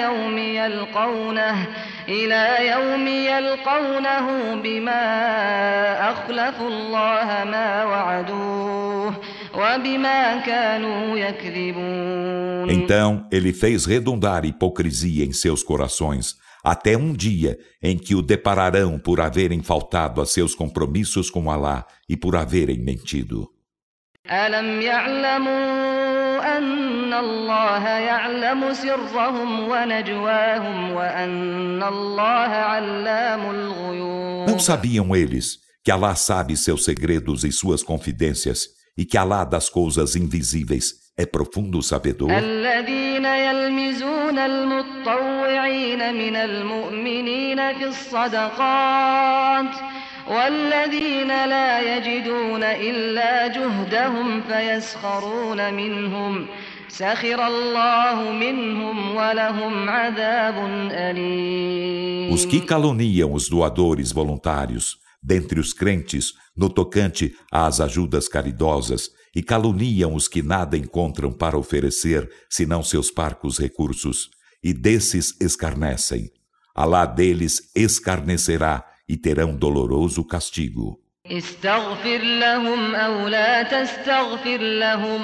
يوم يلقونه بما أخلفوا الله ما وعدوه وبما كانوا يكذبون. Então ele fez redundar hipocrisia em seus corações, até um dia em que o depararão por haverem faltado a seus compromissos com Alá e por haverem mentido. ألم يعلموا أن الله يعلم سرهم ونجواهم وأن الله علام الغيوب. Não sabiam eles que Alá sabe seus segredos e suas confidências e que Alá das coisas invisíveis é profundo sabedor? الذين يلمزون المتطوعين من المؤمنين في الصدقات والذين لا يجدون إلا جهدهم فيسخرون منهم سخر الله منهم ولهم عذاب أليم. Os que caluniam os doadores voluntários dentre os crentes no tocante às ajudas caridosas e caluniam os que nada encontram para oferecer senão seus parcos recursos, e desses escarnecem. Alá deles escarnecerá e terão doloroso castigo. استغفر لهم أو لا تستغفر لهم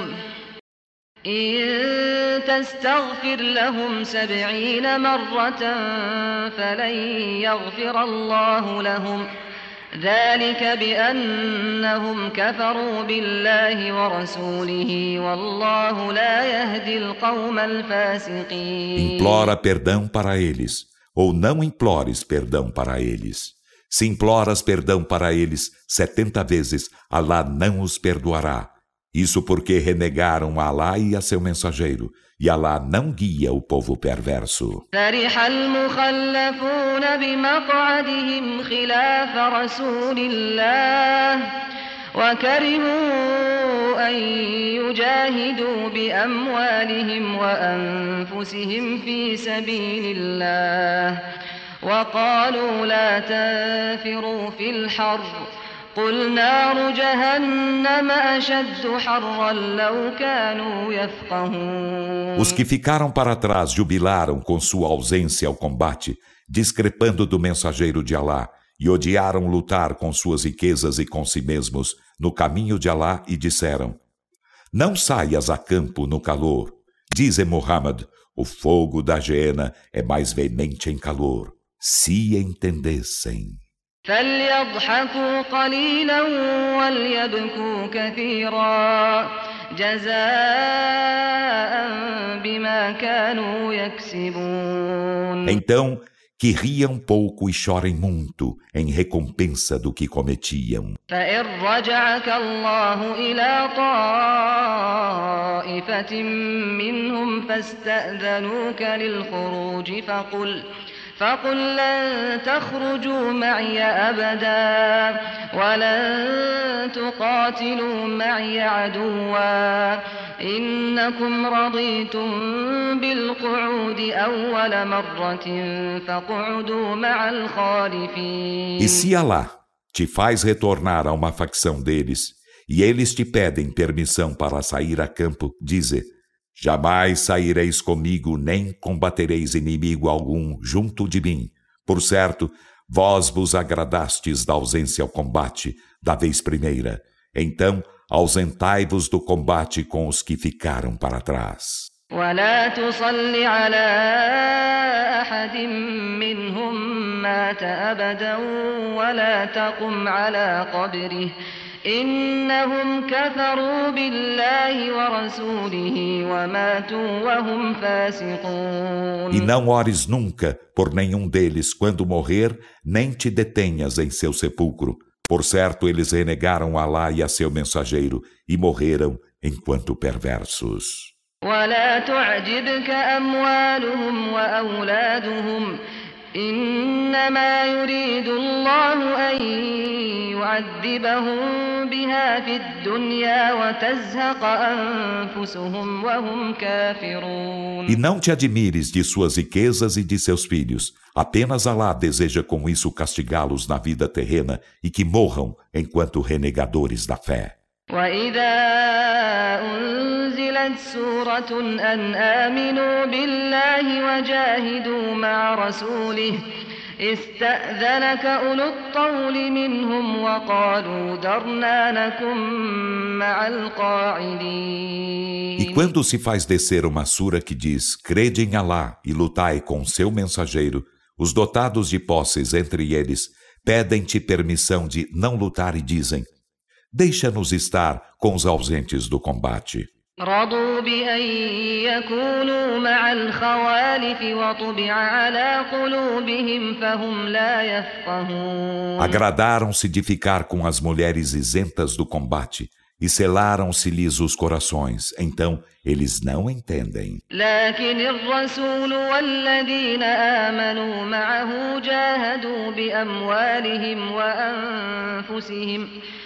إن تستغفر لهم 70 مرة فلن يغفر الله لهم ذلك بأنهم كفروا بالله ورسوله والله لا يهدي القوم الفاسقين. Implora perdão para eles, ou não implores perdão para eles. Se imploras perdão para eles 70 vezes, Alá não os perdoará. Isso porque renegaram a Alá e a seu mensageiro, e Alá não guia o povo perverso. فرح المخلفون بمقعدهم خلاف رسول الله وكرهوا أن يجاهدوا بأموالهم وأنفسهم في سبيل الله وقالوا لا تنفروا في الحر قل نار جهنم أشد حرا لو كانوا يفقهون. Os que ficaram para trás jubilaram com sua ausência ao combate, discrepando do mensageiro de Alá, e odiaram lutar com suas riquezas e com si mesmos no caminho de Alá e disseram: Não saias a campo no calor. Dize Muhammad, o fogo da Geena é mais veemente em calor. Se entendessem. فليضحكوا قليلا وليبكوا كثيرا جزاء بما كانوا يكسبون. Então, que riam pouco e chorem muito em recompensa do que cometiam. فإن رجعك الله إلى طائفة منهم فاستأذنوك للخروج فقل لن تخرجوا معي أبدا ولن تقاتلوا معي عدوا إنكم رضيتم بالقعود أول مرة فاقعدوا مع الخالفين. E se Alá te faz retornar a uma facção deles, e eles te pedem permissão para sair a campo, dize: Jamais saireis comigo, nem combatereis inimigo algum junto de mim. Por certo, vós vos agradastes da ausência ao combate da vez primeira. Então, ausentai-vos do combate com os que ficaram para trás. ولا تصل على أحد منهم مات أبدا ولا تقم على قبره إنهم كفروا بالله ورسوله وماتوا وهم فاسقون. E não ores nunca por nenhum deles quando morrer, nem te detenhas em seu sepulcro. Por certo, eles renegaram Alá e a seu mensageiro e morreram enquanto perversos. ولا تعجبك أموالهم وأولادهم إنما يريد الله أن يعذبهم بها في الدنيا وتزهق أنفسهم وهم كافرون. E não te admires de suas riquezas e de seus filhos. Apenas Alá deseja com isso castigá-los na vida terrena e que morram enquanto renegadores da fé. وإذا أنزلت سورة أن آمنوا بالله وجاهدوا مع رسوله استأذنك أولو الطول منهم وقالوا ذرنا نكن مع القاعدين. E quando se faz descer uma sura que diz: Crede em Alá e lutai com seu mensageiro, os dotados de posses entre eles pedem-te permissão de não lutar e dizem: Deixa-nos estar com os ausentes do combate. رضوا بأن يكونوا مع الخوالف وطبع على قلوبهم فهم لا يفقهون. Agradaram-se de ficar com as mulheres isentas do combate e selaram-se-lhes os corações, então eles não entendem. لكن الرسول والذين آمنوا معه جاهدوا بأموالهم وأنفسهم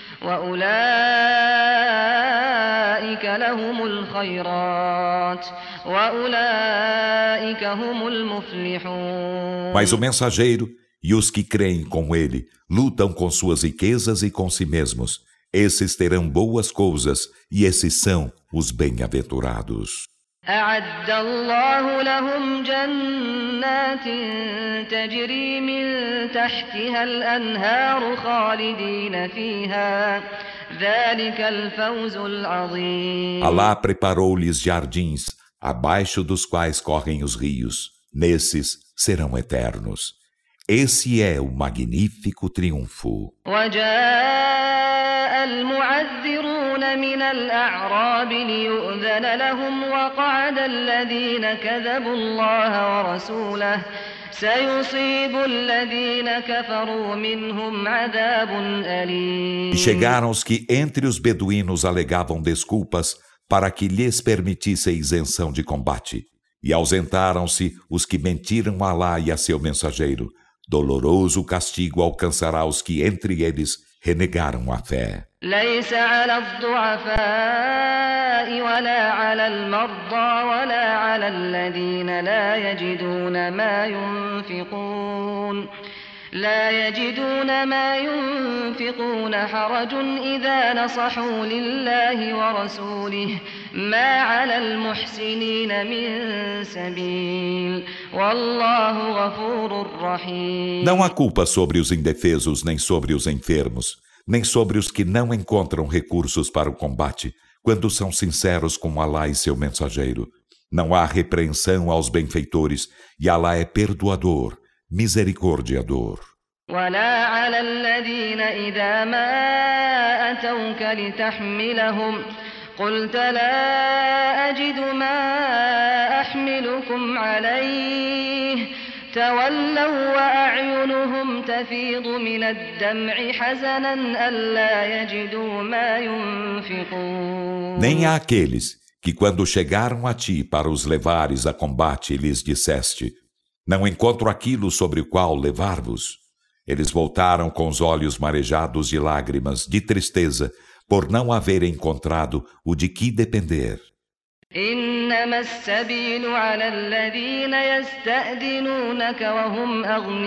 وأولئك لهم الخيرات وأولئك هم المفلحون. Mas o mensageiro e os que creem com ele lutam com suas riquezas e com si mesmos. Esses terão boas coisas e esses são os bem-aventurados. أعد الله لهم جنات تجري من تحتها الأنهار خالدين فيها ذلك الفوز العظيم. Alá preparou-lhes jardins, abaixo dos quais correm os rios. Nesses serão eternos. Esse é o magnífico triunfo. وجاء المعذرون من الأعراب ليؤذن لهم وقعد الذين كذبوا الله ورسوله سيصيب الذين كفروا منهم عذاب أليم. E chegaram os que entre os beduínos alegavam desculpas para que lhes permitisse isenção de combate. E ausentaram-se os que mentiram a Alá e a seu mensageiro. Doloroso castigo alcançará os que entre eles renegaram a fé. ليس على الضعفاء ولا على المرضى ولا على الذين لا يجدون ما ينفقون حرج إذا نصحوا لله ورسوله ما على المحسنين من سبيل والله غفور رحيم. Não há culpa sobre os indefesos, nem sobre os enfermos, nem sobre os que não encontram recursos para o combate, quando são sinceros com Alá e seu mensageiro. Não há repreensão aos benfeitores, e Alá é perdoador, misericordiador. ولا على الذين إذا ما أتوك لتحملهم قلت لا أجد ما أحملكم عليه تولوا وأعينهم تفيض من الدمع حزنا ألا يجدوا ما ينفقون. Nem há aqueles que quando chegaram a ti para os levares a combate lhes disseste: não encontro aquilo sobre o qual levar-vos. Eles voltaram com os olhos marejados de lágrimas, de tristeza, por não haverem encontrado o de que depender. إنما السبيل على الذين يستأذنونك وهم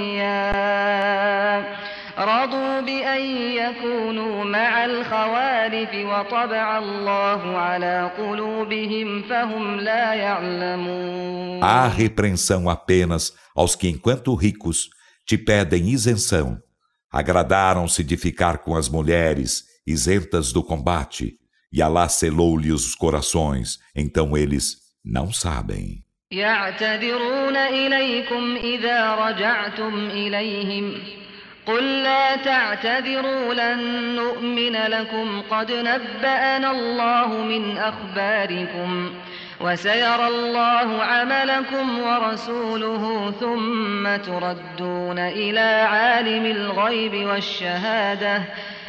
أغنياء رضوا بأن يكونوا مع الخوالف وطبع الله على قلوبهم فهم لا يعلمون. Há repreensão apenas aos que, enquanto ricos, te pedem isenção. Agradaram-se de ficar com as mulheres, isentas do combate, e Alá selou-lhe os corações, então eles não sabem. يعتذرون إليكم إذا رجعتم إليهم قل لا تعتذروا لن نؤمن لكم قد نبأنا الله من أخباركم وسيرى الله عملكم ورسوله ثم تردون إلى عالم الغيب والشهادة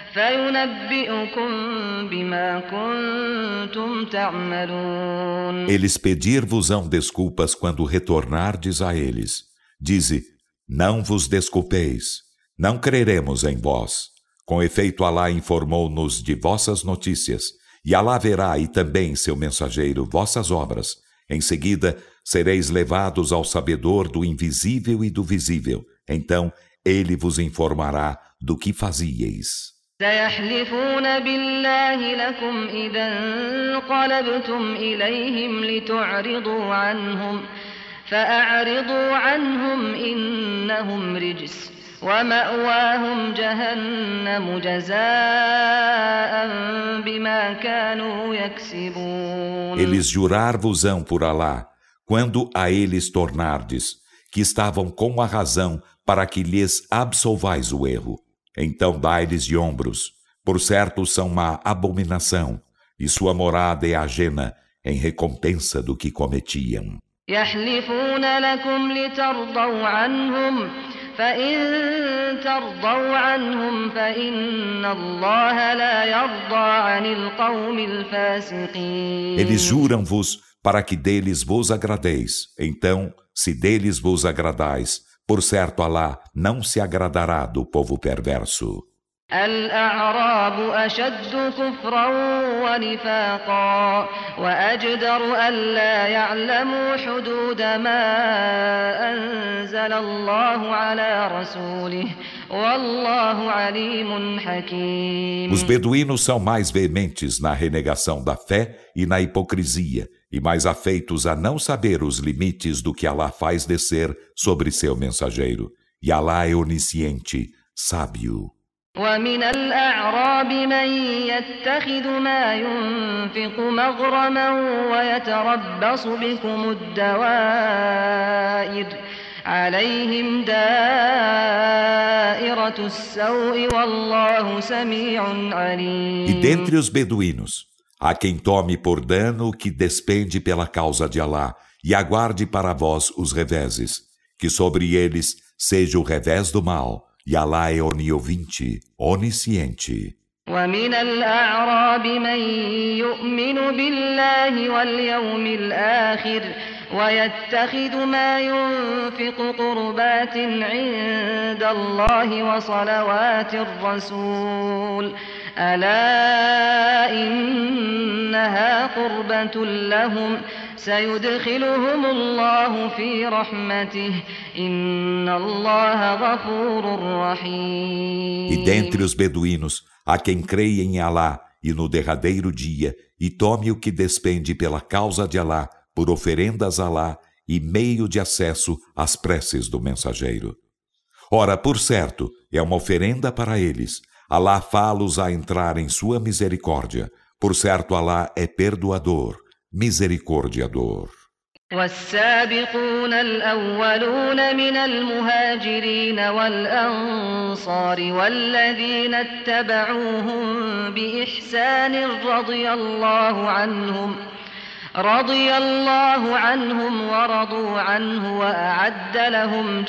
فينبئكم بما كنتم تعملون. Eles pedir-vos-ão desculpas quando retornardes a eles. Dize, não vos desculpeis, não creremos em vós. Com efeito, Alá informou-nos de vossas notícias, e Alá verá e também seu mensageiro vossas obras. Em seguida, sereis levados ao sabedor do invisível e do visível. Então, ele vos informará do que fazieis. سيحلفون بالله لكم إذا انقلبتم إليهم لتعرضوا عنهم فأعرضوا عنهم إنهم رجس ومأواهم جهنم جزاء بما كانوا يكسبون. Eles jurar-vos-ão por Alá, quando a eles tornardes, que estavam com a razão para que lhes absolvais o erro. Então dai-lhes de ombros, por certo são uma abominação, e sua morada é ajena em recompensa do que cometiam. يحلفون لكم لترضوا عنهم فإن ترضوا عنهم فإن الله لا يرضى عن القوم الفاسقين. Eles juram-vos para que deles vos agradeis. Então, se deles vos agradais, por certo Alá não se agradará do povo perverso. الأعراب أشد كفرا ونفاقا وأجدر ألا يعلموا حدود ما أنزل الله على رسوله والله عليم حكيم. Os beduínos são mais veementes na renegação da fé e na hipocrisia, e mais afeitos a não saber os limites do que Alá faz descer sobre seu mensageiro. E Alá é onisciente, sábio. ومن الأعراب من يتخذ ما ينفق مغرما ويتربص بكم الدوائر عليهم دائرة السوء والله سميع E عليم. dentre os beduínos, há quem tome por dano o que despende pela causa de Alá e aguarde para vós os reveses, que sobre eles seja o revés do mal, e Alá é oniovinte, onisciente. ومن الأعراب من يؤمن بالله واليوم الآخر ويتخذ ما ينفق قربات عند الله وصلوات الرسول ألا إنها قربة لهم سيدخلهم الله في رحمته إن الله غفور E dentre رحيم. os beduínos, há quem creia em Alá e no derradeiro dia, e tome o que despende pela causa de Alá, por oferendas a Alá e meio de acesso às preces do mensageiro. Ora, por certo, é uma oferenda para eles. Alá fá-los a entrar em sua misericórdia. Por certo, Alá é perdoador, misericordiador. والسابقون الأولون من المهاجرين والأنصار والذين اتبعوهم بإحسان رضي الله عنهم ورضوا عنه وأعد لهم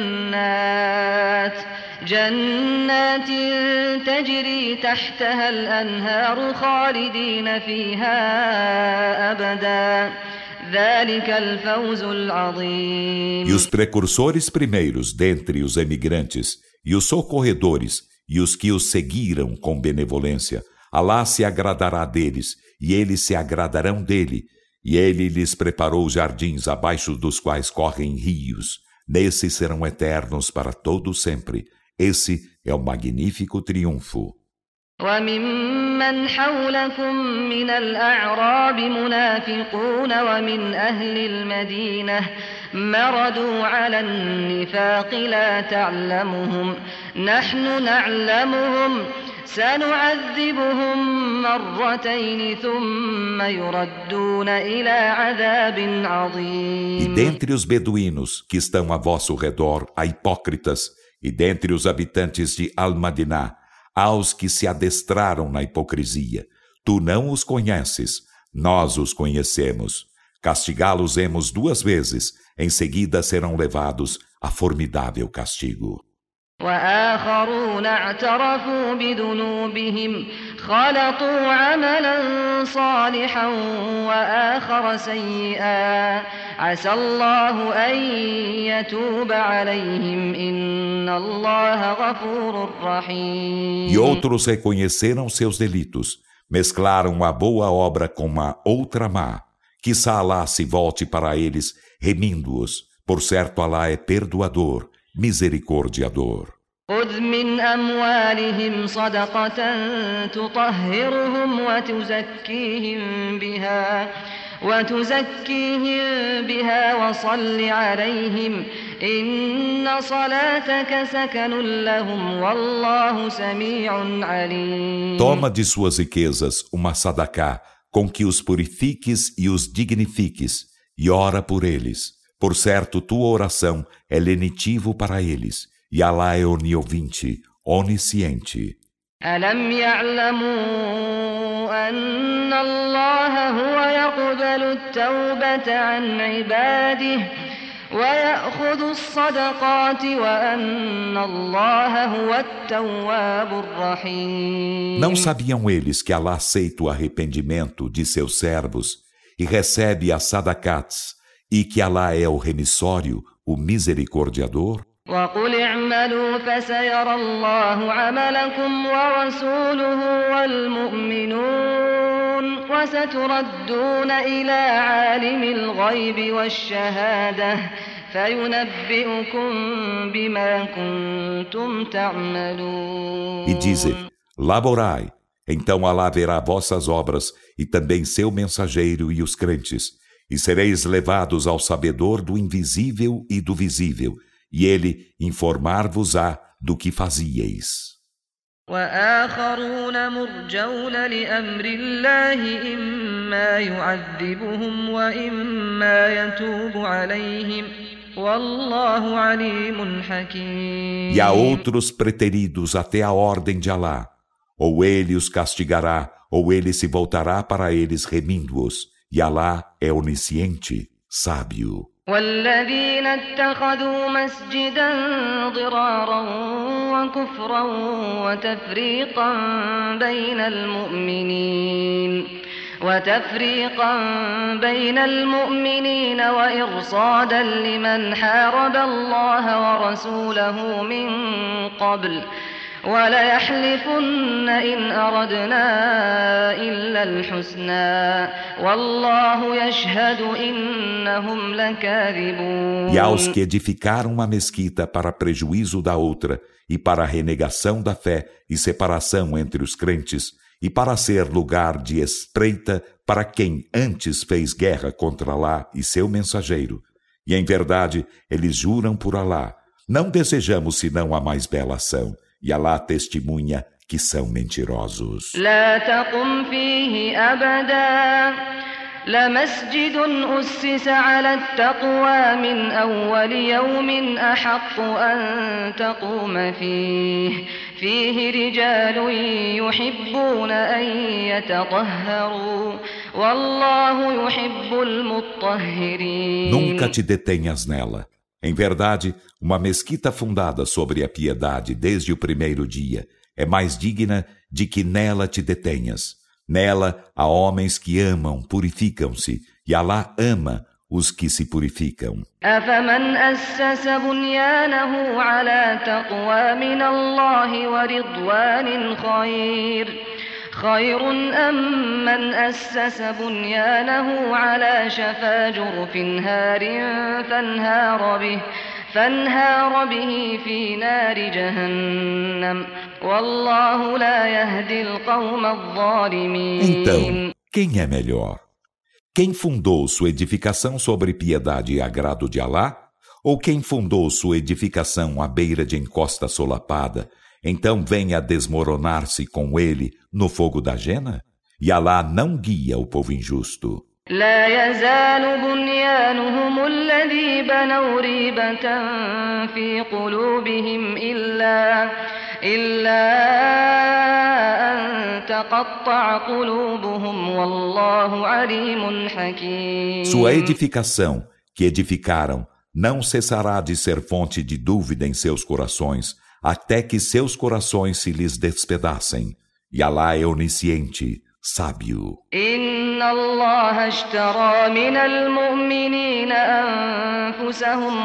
جنات تجري تحتها الأنهار خالدين فيها أبدا ذلك الفوز العظيم. E os precursores primeiros dentre os emigrantes, e os socorredores, e os que os seguiram com benevolência, Alá se agradará deles, e eles se agradarão dele, e ele lhes preparou jardins abaixo dos quais correm rios. Nesses serão eternos para todo sempre. Esse é o magnífico triunfo. وممن حولكم من الأعراب منافقون ومن أهل المدينة مردوا على النفاق لا تعلمهم نحن نعلمهم سنعذبهم مرتين ثم يردون إلى عذاب E عظيم. dentre os beduínos que estão a vosso redor há hipócritas, e dentre os habitantes de Al-Madiná há os que se adestraram na hipocrisia. Tu não os conheces, nós os conhecemos. Castigá-los-emos 2 vezes, em seguida serão levados a formidável castigo. وآخرون اعترفوا بذنوبهم خلطوا عملا صالحا وآخر سيئا عسى الله أن يتوب عليهم إن الله غفور E رحيم. outros reconheceram seus delitos, mesclaram a boa obra com a outra má. Quizá Alá se volte para eles, remindo-os. Por certo, Alá é perdoador, misericordiador. خذ من أموالهم صدقة تطهرهم وتزكيهم بها وصل عليهم إن صلاتك سكن لهم والله سميع عليم. Toma de suas riquezas uma sadaqá, com que os purifiques e os dignifiques, e ora por eles. Por certo, tua oração é lenitivo para eles, e Alá é oniovinte, onisciente. ألم يعلموا أن الله هو يقبل التوبة عن عباده ويأخذ الصدقات وأن الله هو التواب الرحيم. Não sabiam eles que Alá aceita o arrependimento de seus servos e recebe as sadaqats, e que Alá é o remissório, o misericordiador? وقل اعملوا فسيرى الله عملكم ورسوله والمؤمنون وستردون إلى عالم الغيب والشهادة فينبئكم بما كنتم تعملون. E dize, laborai, então Alá verá vossas obras e também seu mensageiro e os crentes, e sereis levados ao sabedor do invisível e do visível, e ele informar-vos-á do que fazieis. وآخرون مرجون لأمر الله إما يعذبهم وإما يتوب عليهم والله عليم حكيم. E a outros preteridos até a ordem de Alá, ou ele os castigará, ou ele se voltará para eles remindo-os, e Alá é onisciente, sábio. والذين اتخذوا مسجدا ضرارا وكفرا وتفريقا بين المؤمنين وإرصادا لمن حارب الله ورسوله من قبل وليحلفن إن أردنا إلا الحسنى والله يشهد إنهم لكاذبون. E aos que edificaram uma mesquita para prejuízo da outra e para renegação da fé e separação entre os crentes e para ser lugar de espreita para quem antes fez guerra contra Alá e seu mensageiro. E em verdade eles juram por Alá, não desejamos senão a mais bela ação. E Alá testemunha que são mentirosos. لا تقم فيه أبدا لمسجد أسس على التقوى من أول يوم أحق أن تقوم فيه رجال يحبون أن يتطهروا والله يحب المطهرين. Nunca te detenhas nela. Em verdade, uma mesquita fundada sobre a piedade desde o primeiro dia é mais digna de que nela te detenhas. Nela há homens que amam, purificam-se, e Alá ama os que se purificam. أفمن أسس بنيانه على تقوى من الله ورضوان خير أم من أسس بنيانه على شفا جرف هار فانهار به في نار جهنم والله لا يهدي القوم الظالمين. Então, quem é melhor? Quem fundou sua edificação sobre piedade e agrado de Alá? Ou quem fundou sua edificação à beira de encosta solapada, então venha desmoronar-se com ele no fogo da jena? E Alá não guia o povo injusto. لا يزال بنيانهم الذي بنوا ريبة في قلوبهم إلا أن تقطع قلوبهم والله عليم حكيم. Sua edificação, que edificaram, não cessará de ser fonte de dúvida em seus corações, até que seus corações se lhes despedacem. E Alá é onisciente, sábio. إن الله اشترى من المؤمنين أنفسهم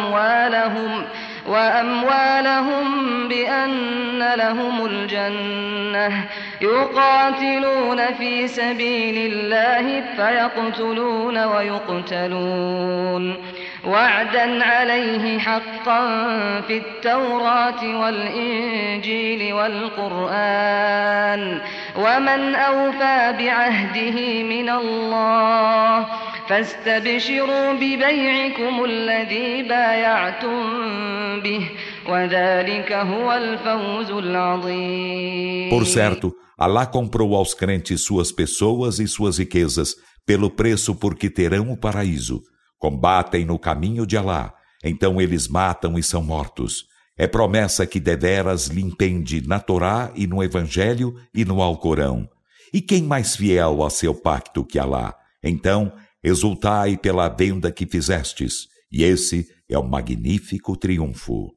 وأموالهم بأن لهم الجنة يقاتلون في سبيل الله فيقتلون ويقتلون وعدا عليه حقا في التوراة والإنجيل والقرآن ومن أوفى بعهده من الله فاستبشروا ببيعكم الذي بايعتم به وذلك هو الفوز العظيم. Por certo, Alá comprou aos crentes suas pessoas e suas riquezas pelo preço por que terão o paraíso. Combatem no caminho de Alá, então eles matam e são mortos. É promessa que deveras lhe impende na Torá e no Evangelho e no Alcorão. E quem mais fiel a seu pacto que Alá? Então, exultai pela venda que fizestes, e esse é o magnífico triunfo.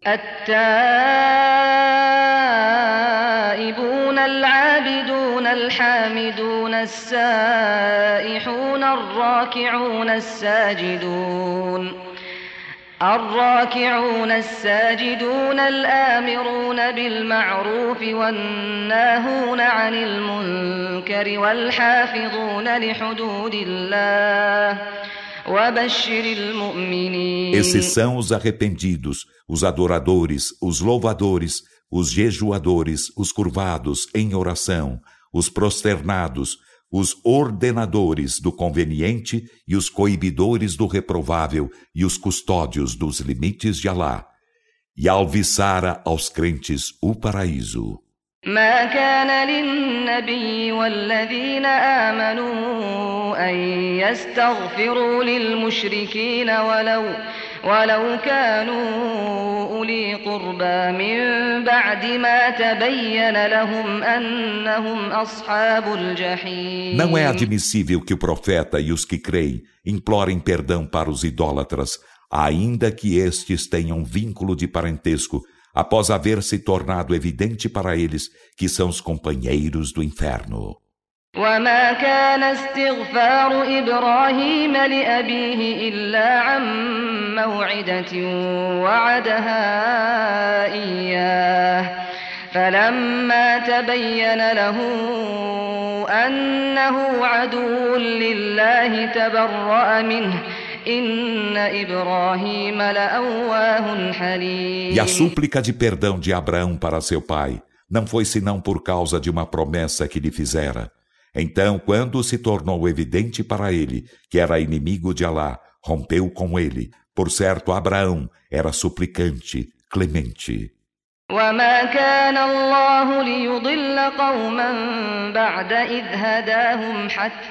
التائبون العابدون الحامدون السائحون الراكعون الساجدون الآمرون بالمعروف والناهون عن المنكر والحافظون لحدود الله وبشر المؤمنين. Esses são os arrependidos, os adoradores, os louvadores, os jejuadores, os curvados em oração, os prosternados, os ordenadores do conveniente e os coibidores do reprovável e os custódios dos limites de Alá. E alviçara aos crentes o paraíso. ما كان للنبي والذين آمنوا أن يستغفروا للمشركين ولو كانوا أولي قربى من بعد ما تبين لهم أنهم أصحاب الجحيم. Não é admissível que o profeta e os que creem implorem perdão para os idólatras, ainda que estes tenham vínculo de parentesco, após haver se tornado evidente para eles que são os companheiros do inferno. وما كان استغفار إبراهيم لأبيه إلا عن موعدة وعدها إياه فلما تبين له أنه عدو لله تبرأ منه إن إبراهيم لأواه حليم. E a súplica de perdão de Abraão para seu pai não foi senão por causa de uma promessa que lhe fizera. Então, quando se tornou evidente para ele que era inimigo de Alá, rompeu com ele. Por certo, Abraão era suplicante, clemente. وما كان الله ليضل قوما بعد إذ هداهم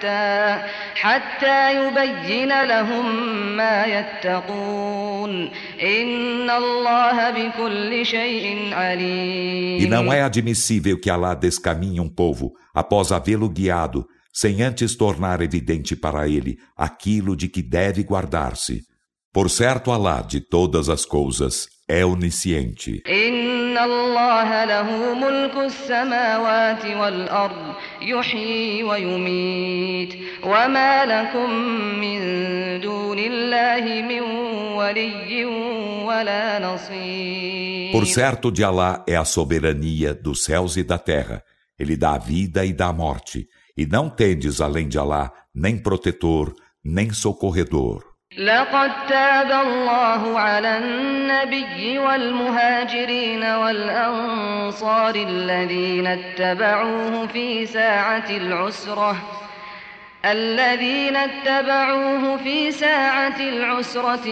حتى يبين لهم ما يتقون إن الله بكل شيء عليم. E não é admissível que Alá descaminhe um povo após havê-lo guiado, sem antes tornar evidente para ele aquilo de que deve guardar-se. Por certo, Alá de todas as coisas é onisciente. إن الله له ملك السماوات والأرض يحيي ويميت وما لكم من دون الله من ولي ولا نصير. Por certo, de Alá é a soberania dos céus e da terra. Ele dá a vida e dá a morte. E não tendes além de Alá nem protetor, nem socorredor. لقد تاب الله على النبي والمهاجرين والأنصار الذين اتبعوه في ساعة العسرة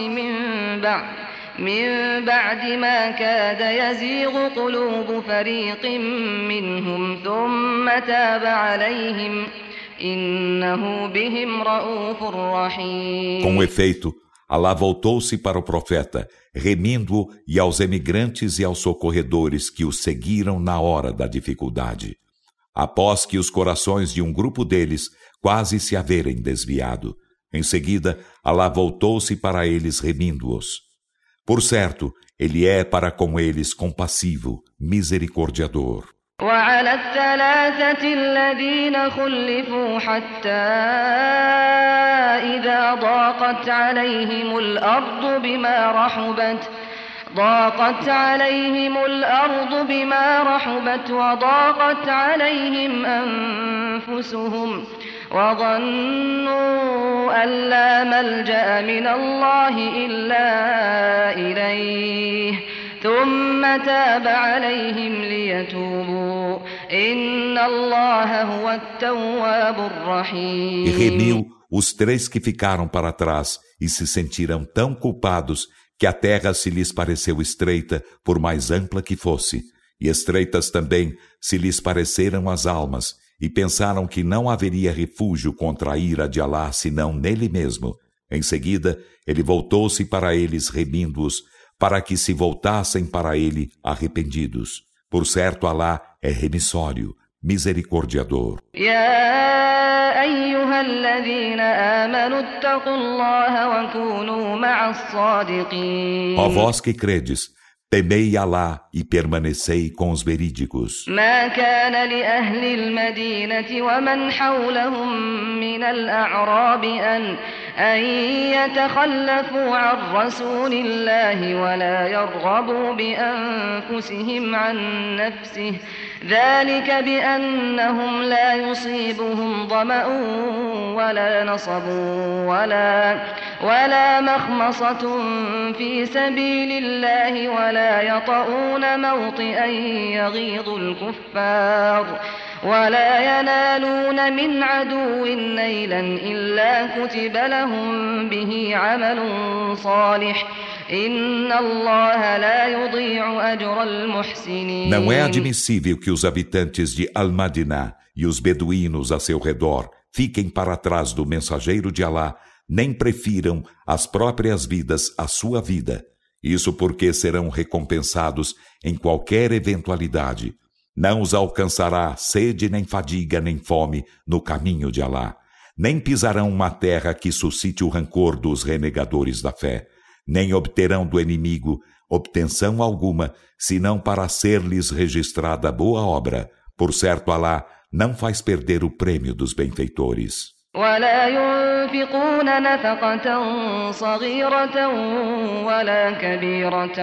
من بعد ما كاد يزيغ قلوب فريق منهم ثم تاب عليهم إنه بهم رؤوف رحيم. Com efeito, Alá voltou-se para o profeta, remindo-o e aos emigrantes e aos socorredores que o seguiram na hora da dificuldade. Após que os corações de um grupo deles quase se haverem desviado, em seguida, Alá voltou-se para eles remindo-os. Por certo, ele é para com eles compassivo, misericordiador. وعلى الثلاثة الذين خلفوا حتى إذا ضاقت عليهم الأرض بما رحبت وضاقت عليهم أنفسهم وظنوا أن لا ملجأ من الله إلا إليه ثم تاب عليهم ليتوبوا إن الله هو التواب الرحيم. E remiu os três que ficaram para trás e se sentiram tão culpados que a terra se lhes pareceu estreita por mais ampla que fosse, e estreitas também se lhes pareceram as almas, e pensaram que não haveria refúgio contra a ira de Alá senão nele mesmo. Em seguida, ele voltou-se para eles remindo-os, para que se voltassem para ele arrependidos. Por certo, Alá é remissório, misericordiador. يا أيها الذين آمنوا اتقوا الله وكونوا مع الصادقين. Ó vós que credes, temei Alá e permanecei com os verídicos. ما كان لأهل المدينة ومن حولهم من الأعراب أن يتخلفوا عن رسول الله ولا يرغبوا بأنفسهم عن نفسه ذلك بأنهم لا يصيبهم ظمأ ولا نصب ولا مخمصة في سبيل الله ولا يطؤون موطئا يغيظ الكفار ولا ينالون من عدو نيلا إلا كتب لهم به عمل صالح إن الله لا يضيع أجر المحسنين. Não é admissível que os habitantes de Al-Madinah e os beduínos a seu redor fiquem para trás do mensageiro de Alá, nem prefiram as próprias vidas à sua vida. Isso porque serão recompensados em qualquer eventualidade. Não os alcançará sede, nem fadiga, nem fome no caminho de Alá. Nem pisarão uma terra que suscite o rancor dos renegadores da fé. Nem obterão do inimigo obtenção alguma, senão para ser-lhes registrada boa obra. Por certo, Alá não faz perder o prêmio dos benfeitores. ولا ينفقون نفقة صغيرة ولا كبيرة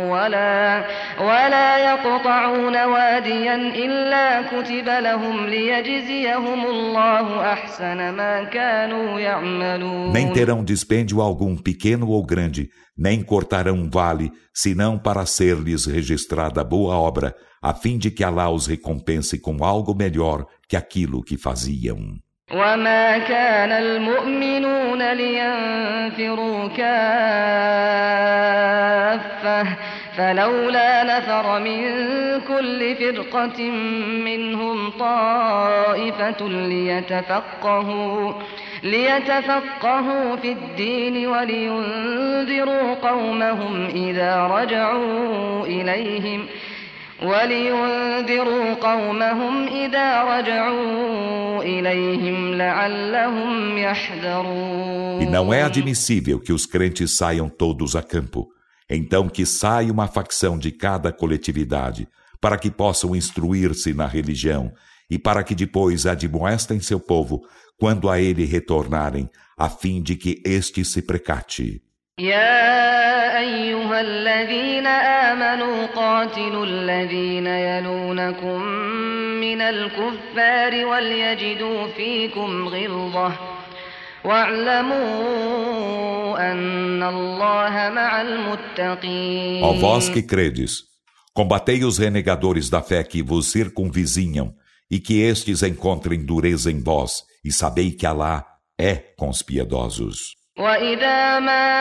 ولا يقطعون واديا إلا كتب لهم ليجزيهم الله أحسن ما كانوا يعملون. Nem terão dispêndio algum, pequeno ou grande, nem cortarão um vale, senão para ser-lhes registrada boa obra, a fim de que Alá os recompense com algo melhor que aquilo que faziam. وما كان المؤمنون لينفروا كافة فلولا نفر من كل فرقة منهم طائفة ليتفقهوا في الدين ولينذروا قومهم إذا رجعوا إليهم لعلهم يحذرون. E não é admissível que os crentes saiam todos a campo. Então que saia uma facção de cada coletividade, para que possam instruir-se na religião, e para que depois admoestem seu povo, quando a ele retornarem, a fim de que este se precate. يا أيها الذين آمنوا قاتلوا الذين يلونكم من الكفار وليجدوا فيكم غلظة واعلموا أن الله مع المتقين. Ó vós que credes, combatei os renegadores da fé que vos circunvizinham, e que estes encontrem dureza em vós, e sabei que Alá é com os piedosos. وإذا ما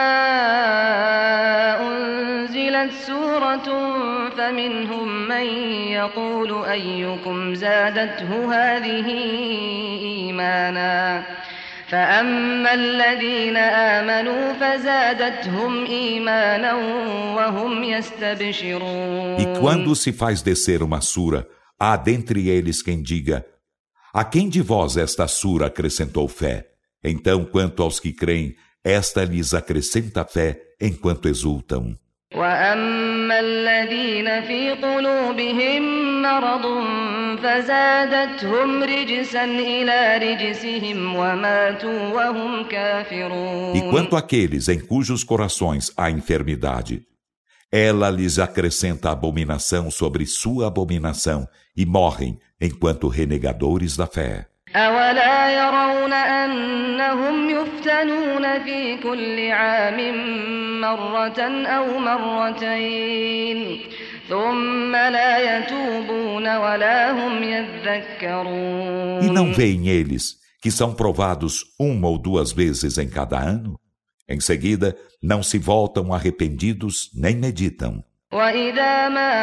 أنزلت سورة فمنهم من يقول أيكم زادته هذه إيمانا فأما الذين آمنوا فزادتهم إيمانا وهم يستبشرون. E quando se faz descer uma sura, há dentre eles quem diga: a quem de vós esta sura acrescentou fé? Então, quanto aos que creem, esta lhes acrescenta fé enquanto exultam. وأما الذين في قلوبهم مرض فزادتهم رجسا إلى رجسهم وماتوا وهم كافرون. E quanto àqueles em cujos corações há enfermidade, ela lhes acrescenta abominação sobre sua abominação e morrem enquanto renegadores da fé. أولا يرون أنهم يفتنون في كل عام مرة أو مرتين ثم لا يتوبون ولا هم يذكرون. E não veem eles que são provados uma ou duas vezes em cada ano? Em seguida, não se voltam arrependidos nem meditam. وإذا ما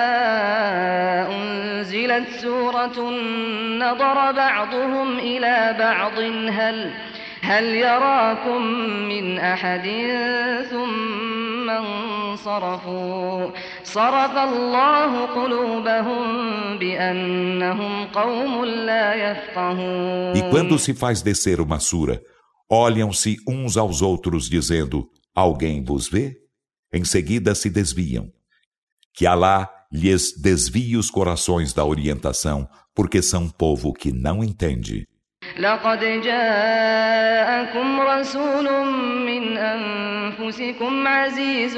أنزلت سورة نظر بعضهم إلى بعض هل يراكم من أحد ثم انصرفوا صرف الله قلوبهم بأنهم قوم لا يفقهون. E quando se faz descer uma sura, olham-se uns aos outros dizendo: alguém vos vê? Em seguida se desviam. Que Alá lhes desvie os corações da orientação, porque são povo que não entende. لقد جاءكم رسول من أنفسكم عزيز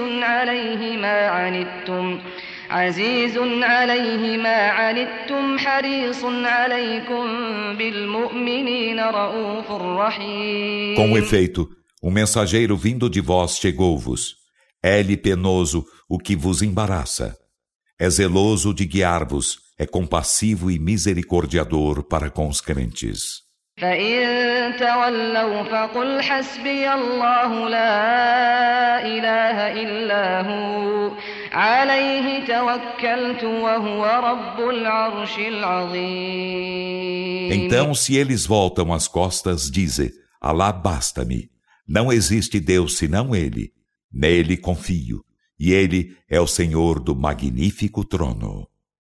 عليه ما عنتم حريص عليكم بالمؤمنين رؤوف رحيم. Com efeito, um mensageiro vindo de vós chegou-vos. É-lhe penoso o que vos embaraça. É zeloso de guiar-vos, é compassivo e misericordiador para com os crentes. فإن تولوا فقل حسبي الله لا إله إلا هو عليه توكلت وهو رب العرش العظيم. Então, se eles voltam as costas, dize: Alá basta-me. Não existe Deus senão Ele. Nele confio, e Ele é o Senhor do magnífico trono.